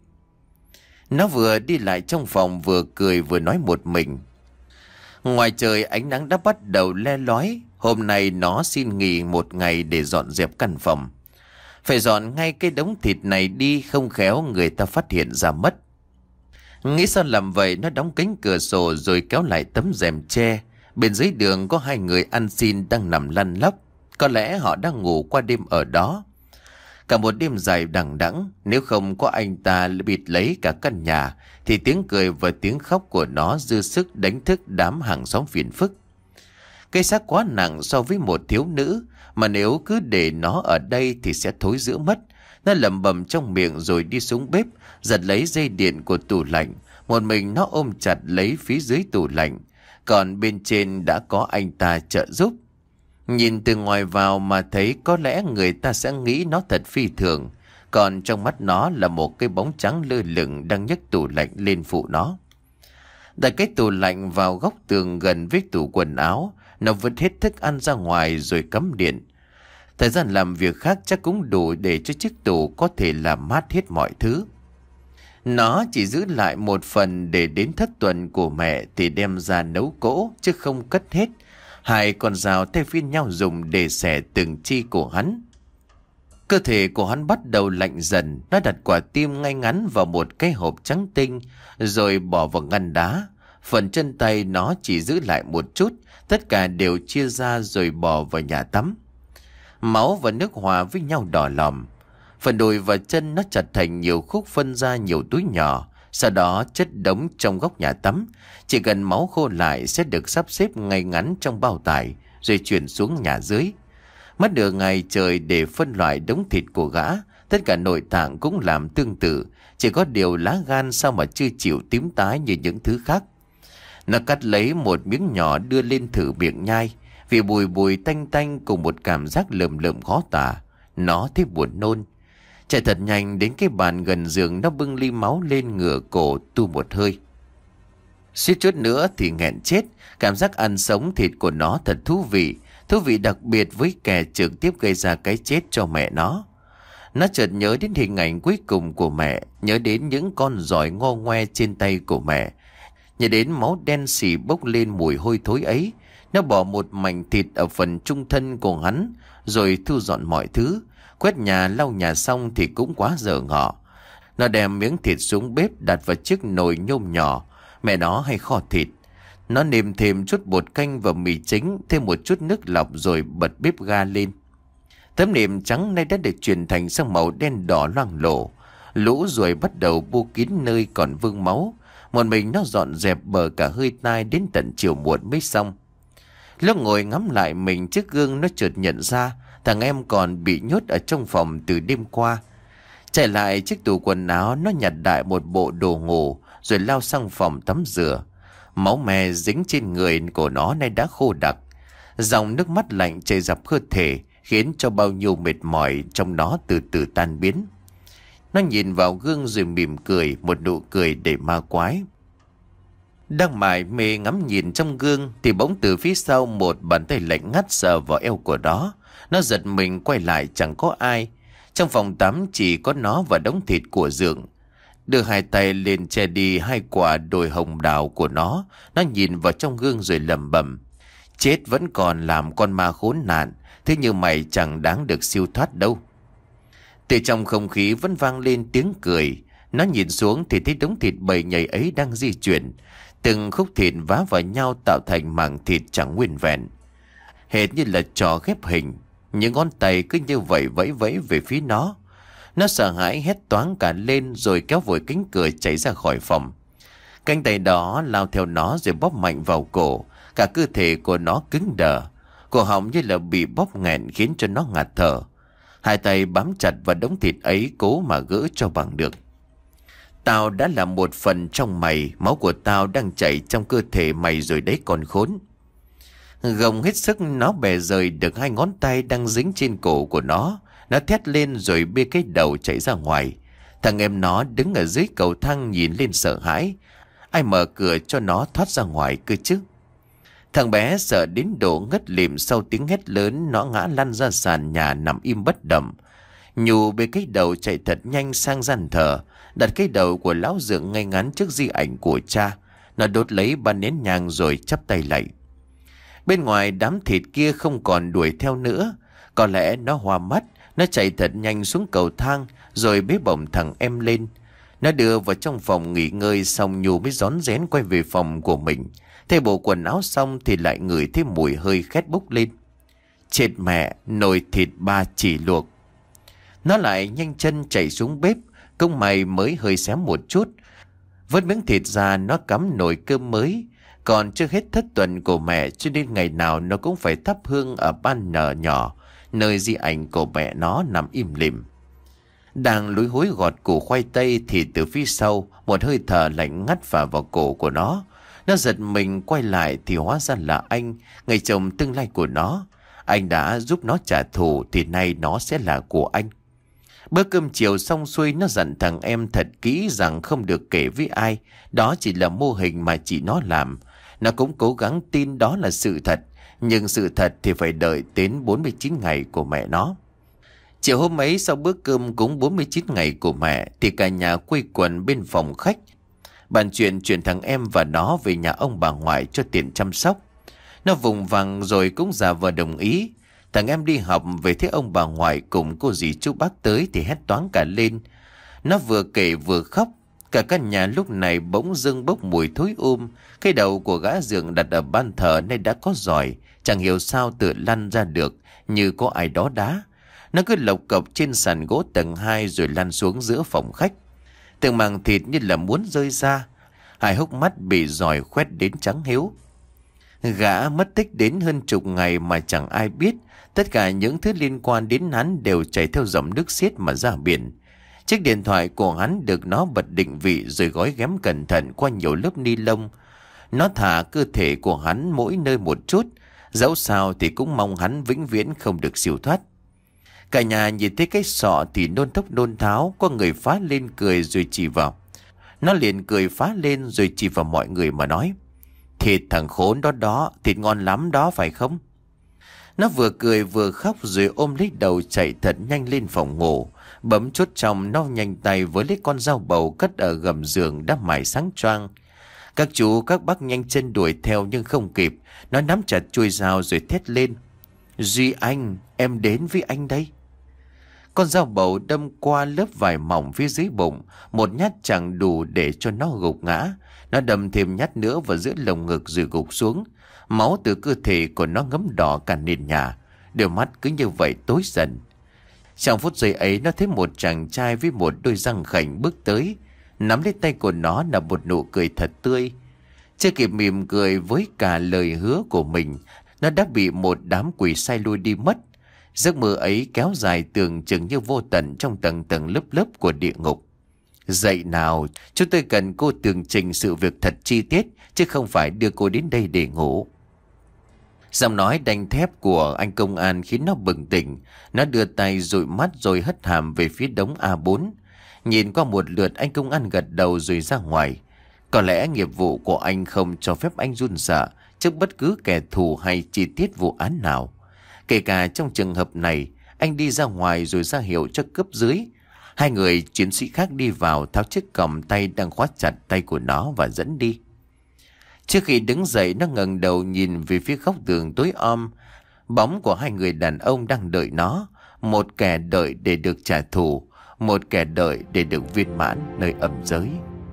Nó vừa đi lại trong phòng vừa cười vừa nói một mình. Ngoài trời ánh nắng đã bắt đầu le lói. Hôm nay nó xin nghỉ một ngày để dọn dẹp căn phòng. Phải dọn ngay cái đống thịt này đi, không khéo người ta phát hiện ra mất. Nghĩ sao làm vậy, nó đóng cánh cửa sổ rồi kéo lại tấm rèm tre. Bên dưới đường có hai người ăn xin đang nằm lăn lóc. Có lẽ họ đang ngủ qua đêm ở đó. Cả một đêm dài đằng đẵng, nếu không có anh ta bịt lấy cả căn nhà thì tiếng cười và tiếng khóc của nó dư sức đánh thức đám hàng xóm phiền phức. Cái xác quá nặng so với một thiếu nữ, mà nếu cứ để nó ở đây thì sẽ thối rữa mất. Nó lẩm bẩm trong miệng rồi đi xuống bếp, giật lấy dây điện của tủ lạnh. Một mình nó ôm chặt lấy phía dưới tủ lạnh, còn bên trên đã có anh ta trợ giúp. Nhìn từ ngoài vào mà thấy có lẽ người ta sẽ nghĩ nó thật phi thường, còn trong mắt nó là một cái bóng trắng lơ lửng đang nhấc tủ lạnh lên phụ nó. Đặt cái tủ lạnh vào góc tường gần với tủ quần áo, nó vứt hết thức ăn ra ngoài rồi cắm điện. Thời gian làm việc khác chắc cũng đủ để cho chiếc tủ có thể làm mát hết mọi thứ. Nó chỉ giữ lại một phần để đến thất tuần của mẹ thì đem ra nấu cỗ, chứ không cất hết. Hai con dao thay phiên nhau dùng để xẻ từng chi của hắn. Cơ thể của hắn bắt đầu lạnh dần. Nó đặt quả tim ngay ngắn vào một cái hộp trắng tinh, rồi bỏ vào ngăn đá. Phần chân tay nó chỉ giữ lại một chút, tất cả đều chia ra rồi bỏ vào nhà tắm. Máu và nước hòa với nhau đỏ lòm. Phần đùi và chân nó chặt thành nhiều khúc, phân ra nhiều túi nhỏ, sau đó chất đống trong góc nhà tắm. Chỉ cần máu khô lại sẽ được sắp xếp ngay ngắn trong bao tải rồi chuyển xuống nhà dưới. Mất nửa ngày trời để phân loại đống thịt của gã. Tất cả nội tạng cũng làm tương tự, chỉ có điều lá gan sao mà chưa chịu tím tái như những thứ khác. Nó cắt lấy một miếng nhỏ đưa lên thử miệng nhai, vì bùi bùi tanh tanh cùng một cảm giác lợm lợm khó tả. Nó thấy buồn nôn. Chạy thật nhanh đến cái bàn gần giường, nó bưng ly máu lên ngửa cổ tu một hơi. Suýt chút nữa thì nghẹn chết. Cảm giác ăn sống thịt của nó thật thú vị. thú vị đặc biệt với kẻ trực tiếp gây ra cái chết cho mẹ nó. Nó chợt nhớ đến hình ảnh cuối cùng của mẹ, nhớ đến những con giỏi ngo ngoe trên tay của mẹ, nhớ đến máu đen xì bốc lên mùi hôi thối ấy. Nó bỏ một mảnh thịt ở phần trung thân của hắn, rồi thu dọn mọi thứ. Quét nhà lau nhà xong thì cũng quá giờ ngọ. Nó đem miếng thịt xuống bếp đặt vào chiếc nồi nhôm nhỏ mẹ nó hay kho thịt. Nó nêm thêm chút bột canh vào mì chính, thêm một chút nước lọc rồi bật bếp ga lên. Tấm nệm trắng nay đã được chuyển thành sang màu đen đỏ loang lổ. Lũ ruồi bắt đầu bu kín nơi còn vương máu. Một mình nó dọn dẹp bờ cả hơi tai đến tận chiều muộn mới xong. Lúc ngồi ngắm lại mình trước gương, nó chợt nhận ra thằng em còn bị nhốt ở trong phòng từ đêm qua. Chạy lại chiếc tủ quần áo, nó nhặt đại một bộ đồ ngủ rồi lao sang phòng tắm rửa. Máu me dính trên người của nó nay đã khô đặc. Dòng nước mắt lạnh chảy dọc cơ thể khiến cho bao nhiêu mệt mỏi trong nó từ từ tan biến. Nó nhìn vào gương rồi mỉm cười, một nụ cười đầy ma quái. Đang mải mê ngắm nhìn trong gương thì bỗng từ phía sau một bàn tay lạnh ngắt sờ vào eo của nó. Nó giật mình quay lại, chẳng có ai. Trong phòng tắm chỉ có nó và đống thịt của Dượng. Đưa hai tay lên che đi hai quả đồi hồng đào của nó. Nó nhìn vào trong gương rồi lẩm bẩm: chết vẫn còn làm con ma khốn nạn, thế nhưng mày chẳng đáng được siêu thoát đâu. Từ trong không khí vẫn vang lên tiếng cười. Nó nhìn xuống thì thấy đống thịt bầy nhầy ấy đang di chuyển. Từng khúc thịt vá vào nhau tạo thành mảng thịt chẳng nguyên vẹn, hệt như là trò ghép hình. Những ngón tay cứ như vậy vẫy vẫy về phía nó. Nó sợ hãi hét toáng cả lên rồi kéo vội cánh cửa chạy ra khỏi phòng. Cánh tay đó lao theo nó rồi bóp mạnh vào cổ. Cả cơ thể của nó cứng đờ, cổ họng như là bị bóp nghẹn khiến cho nó ngạt thở. Hai tay bám chặt vào đống thịt ấy cố mà gỡ cho bằng được. Tao đã là một phần trong mày, máu của tao đang chảy trong cơ thể mày rồi đấy còn khốn. Gồng hết sức nó bè rời được hai ngón tay đang dính trên cổ của nó. Nó thét lên rồi bê cái đầu chạy ra ngoài. Thằng em nó đứng ở dưới cầu thang nhìn lên sợ hãi. Ai mở cửa cho nó thoát ra ngoài cơ chứ? Thằng bé sợ đến độ ngất lịm, sau tiếng hét lớn nó ngã lăn ra sàn nhà nằm im bất động. Nhù bê cái đầu chạy thật nhanh sang gian thờ, đặt cái đầu của lão Dượng ngay ngắn trước di ảnh của cha. Nó đốt lấy ba nén nhang rồi chắp tay lạy. Bên ngoài đám thịt kia không còn đuổi theo nữa. Có lẽ nó hoa mắt. Nó chạy thật nhanh xuống cầu thang rồi bế bổng thằng em lên. Nó đưa vào trong phòng nghỉ ngơi xong Nhu mới rón rén quay về phòng của mình. Thay bộ quần áo xong thì lại ngửi thấy mùi hơi khét bốc lên. Chết mẹ, nồi thịt ba chỉ luộc. Nó lại nhanh chân chạy xuống bếp. Công mày mới hơi xém một chút. Vớt miếng thịt ra nó cắm nồi cơm mới. Còn chưa hết thất tuần của mẹ cho nên ngày nào nó cũng phải thắp hương ở ban nở nhỏ, nơi di ảnh của mẹ nó nằm im lìm. Đang lúi húi gọt củ khoai tây thì từ phía sau một hơi thở lạnh ngắt vào vào cổ của nó. Nó giật mình quay lại thì hóa ra là anh, người chồng tương lai của nó. Anh đã giúp nó trả thù thì nay nó sẽ là của anh. Bữa cơm chiều xong xuôi nó dặn thằng em thật kỹ rằng không được kể với ai. Đó chỉ là mô hình mà chị nó làm. Nó cũng cố gắng tin đó là sự thật. Nhưng sự thật thì phải đợi đến bốn mươi chín ngày của mẹ nó. Chiều hôm ấy sau bữa cơm cúng bốn mươi chín ngày của mẹ thì cả nhà quây quần bên phòng khách. Bàn chuyện chuyển thằng em và nó về nhà ông bà ngoại cho tiền chăm sóc. Nó vùng vằng rồi cũng giả vờ đồng ý. Thằng em đi học về thấy ông bà ngoại cùng cô dì chú bác tới thì hét toáng cả lên. Nó vừa kể vừa khóc. Cả căn nhà lúc này bỗng dưng bốc mùi thối um. Cái đầu của gã Dượng đặt ở ban thờ nay đã có giỏi, chẳng hiểu sao tự lăn ra được như có ai đó đá. Nó cứ lộc cộc trên sàn gỗ tầng hai rồi lăn xuống giữa phòng khách. Từng màng thịt như là muốn rơi ra. Hai hốc mắt bị giỏi khoét đến trắng hiếu. Gã mất tích đến hơn chục ngày mà chẳng ai biết. Tất cả những thứ liên quan đến hắn đều chảy theo dòng nước xiết mà ra biển. Chiếc điện thoại của hắn được nó bật định vị rồi gói ghém cẩn thận qua nhiều lớp ni lông. Nó thả cơ thể của hắn mỗi nơi một chút. Dẫu sao thì cũng mong hắn vĩnh viễn không được siêu thoát. Cả nhà nhìn thấy cái sọ thì nôn thốc nôn tháo. Có người phá lên cười rồi chỉ vào. Nó liền cười phá lên rồi chỉ vào mọi người mà nói: thịt thằng khốn đó đó, thịt ngon lắm đó phải không? Nó vừa cười vừa khóc rồi ôm lấy đầu chạy thật nhanh lên phòng ngủ. Bấm chốt trong, nó nhanh tay với lấy con dao bầu cất ở gầm giường đã mài sáng choang. Các chú các bác nhanh chân đuổi theo nhưng không kịp. Nó nắm chặt chuôi dao rồi thét lên: Duy anh, em đến với anh đây. Con dao bầu đâm qua lớp vải mỏng phía dưới bụng. Một nhát chẳng đủ để cho nó gục ngã. Nó đâm thêm nhát nữa vào giữa lồng ngực rồi gục xuống. Máu từ cơ thể của nó ngấm đỏ cả nền nhà. Đôi mắt cứ như vậy tối dần. Trong phút giây ấy, nó thấy một chàng trai với một đôi răng khảnh bước tới. Nắm lấy tay của nó là một nụ cười thật tươi. Chưa kịp mỉm cười với cả lời hứa của mình, nó đã bị một đám quỷ sai lui đi mất. Giấc mơ ấy kéo dài tưởng chừng như vô tận trong tầng tầng lớp lớp của địa ngục. Dậy nào, chúng tôi cần cô tường trình sự việc thật chi tiết, chứ không phải đưa cô đến đây để ngủ. Giọng nói đanh thép của anh công an khiến nó bừng tỉnh. Nó đưa tay dụi mắt rồi hất hàm về phía đống A bốn. Nhìn qua một lượt, anh công an gật đầu rồi ra ngoài. Có lẽ nghiệp vụ của anh không cho phép anh run sợ trước bất cứ kẻ thù hay chi tiết vụ án nào. Kể cả trong trường hợp này, anh đi ra ngoài rồi ra hiệu cho cấp dưới. Hai người chiến sĩ khác đi vào, tháo chiếc còng tay đang khóa chặt tay của nó và dẫn đi. Trước khi đứng dậy, nó ngẩng đầu nhìn về phía góc tường tối om. Bóng của hai người đàn ông đang đợi nó. Một kẻ đợi để được trả thù, một kẻ đợi để được viên mãn nơi âm giới.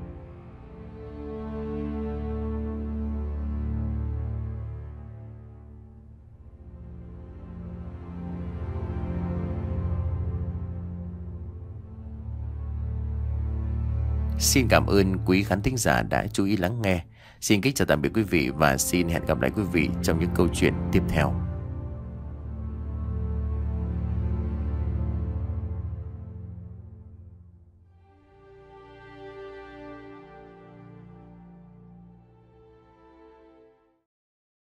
Xin cảm ơn quý khán thính giả đã chú ý lắng nghe. Xin kính chào tạm biệt quý vị và xin hẹn gặp lại quý vị trong những câu chuyện tiếp theo.